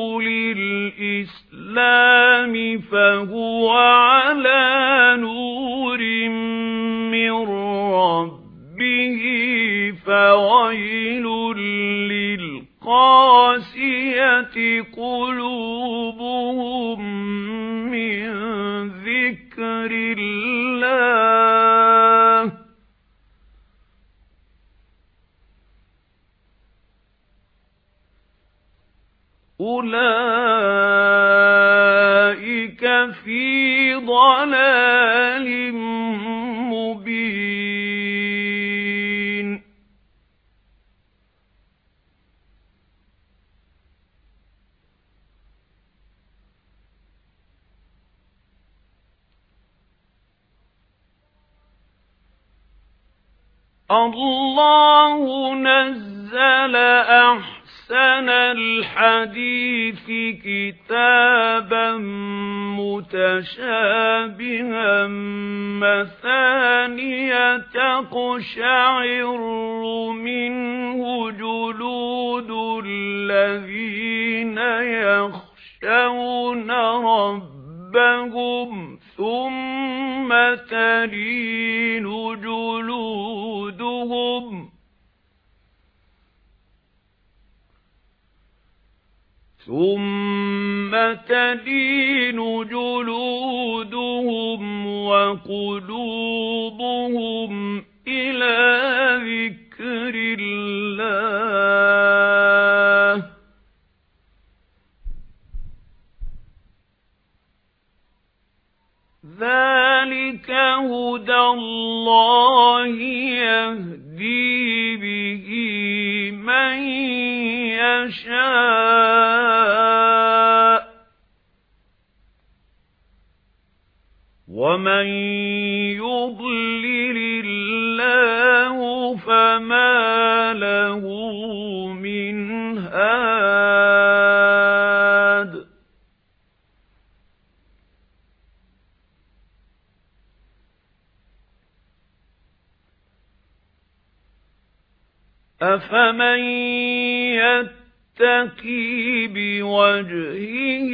لِلْإِسْلَامِ فَهُوَ عَلَى نُورٍ مِّن رَّبِّهِ فَوَيْلٌ لِّلْقَاسِيَةِ قُلُوبُهُم مِّن ذِكْرِ اللَّهِ أُولَئِكَ فِي ضَلَالٍ مُبِينٍ الله نزل أحسن أحسن الحديث كتابا متشابها مثانية تقشعر منه جلود الذين يخشون ربهم ثم تلين جلودهم ثُمَّ تَلِينُ جُلُودُهُمْ وَقُلُوبُهُمْ إِلَى ذِكْرِ اللَّهِ ذَلِكَ هُدَى اللَّهِ يَهْدِي بِهِ مَن يَشَاءُ وَمَن يُضْلِلِ اللَّهُ فَمَا لَهُ مِنْ هَادٍ أَفَمَن يَتَّقِي بِوَجْهِهِ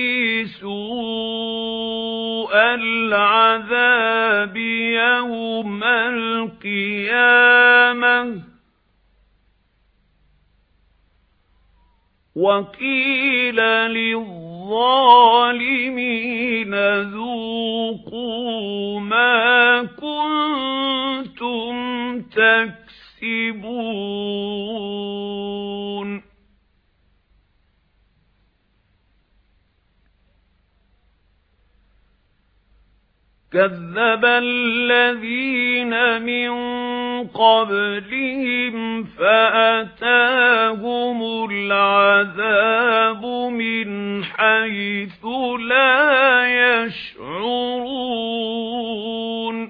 سُوءَ الْعَذَابِ يَوْمَ الْقِيَامَةِ وَقِيلَ لِلظَّالِمِينَ ذُوقُوا مَا كُنتُمْ تَكْسِبُونَ كَذَّبَ الَّذِينَ مِن قَبْلِهِمْ فَأَتَاهُمُ الْعَذَابُ مِنْ حَيْثُ لَا يَشْعُرُونَ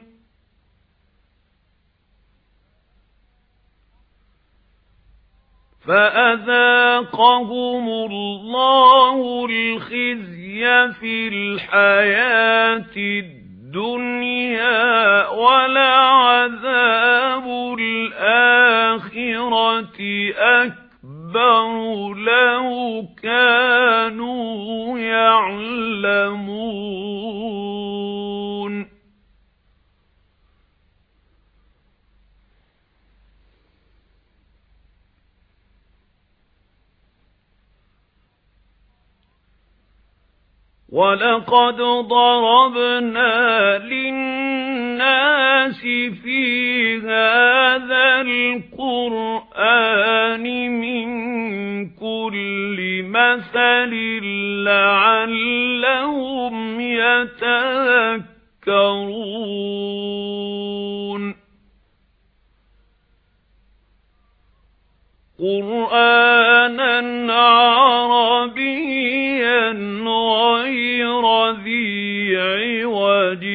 فَأَذَاقَهُمُ اللَّهُ الْخِزْيَ فِي الْحَيَاةِ الدُّنْيَا وَلَعَذَابُ الْآخِرَةِ أَكْبَرُ لَوْ كَانُوا يَعْلَمُونَ وَلَقَدْ ضَرَبْنَا لِلنَّاسِ فِي هَذَا الْقُرْآنِ مِنْ كُلِّ مَثَلٍ لَعَلَّهُمْ يَتَذَكَّرُونَ قُرْآنًا عَرَبِيًّا غَيْرَ ذِي عِوَجٍ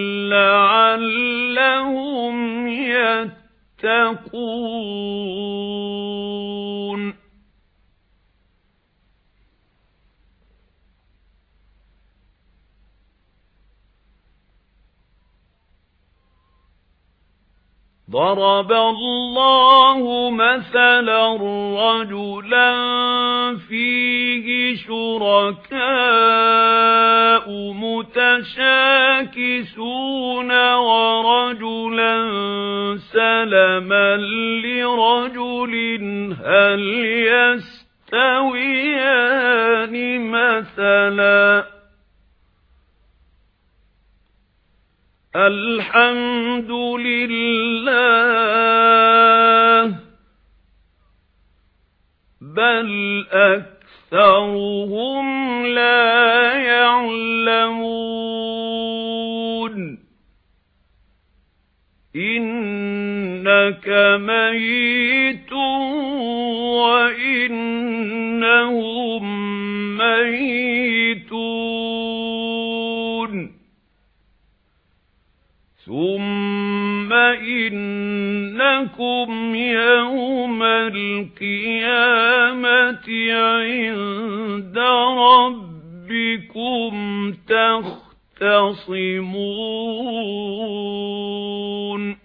لَعَلَّهُمْ يَتَّقُونَ ضَرَبَ اللَّهُ مَثَلًا رَجُلًا فِيهِ شُرَكَاءُ مُتَشَاكِسُونَ وَرَجُلًا سَلَمًا لِرَجُلٍ هَلْ يَسْتَوِيَانِ مَثَلًا الْحَمْدُ لِلَّهِ بَلْ أَكْثَرُهُمْ لَا يَعْلَمُونَ إِنَّكَ مَيِّتٌ وَإِنَّهُم مَّيِّتُونَ ثُمَّ إِنَّكُمْ يَوْمَ الْقِيَامَةِ عِندَ رَبِّكُمْ تَخْتَصِمُونَ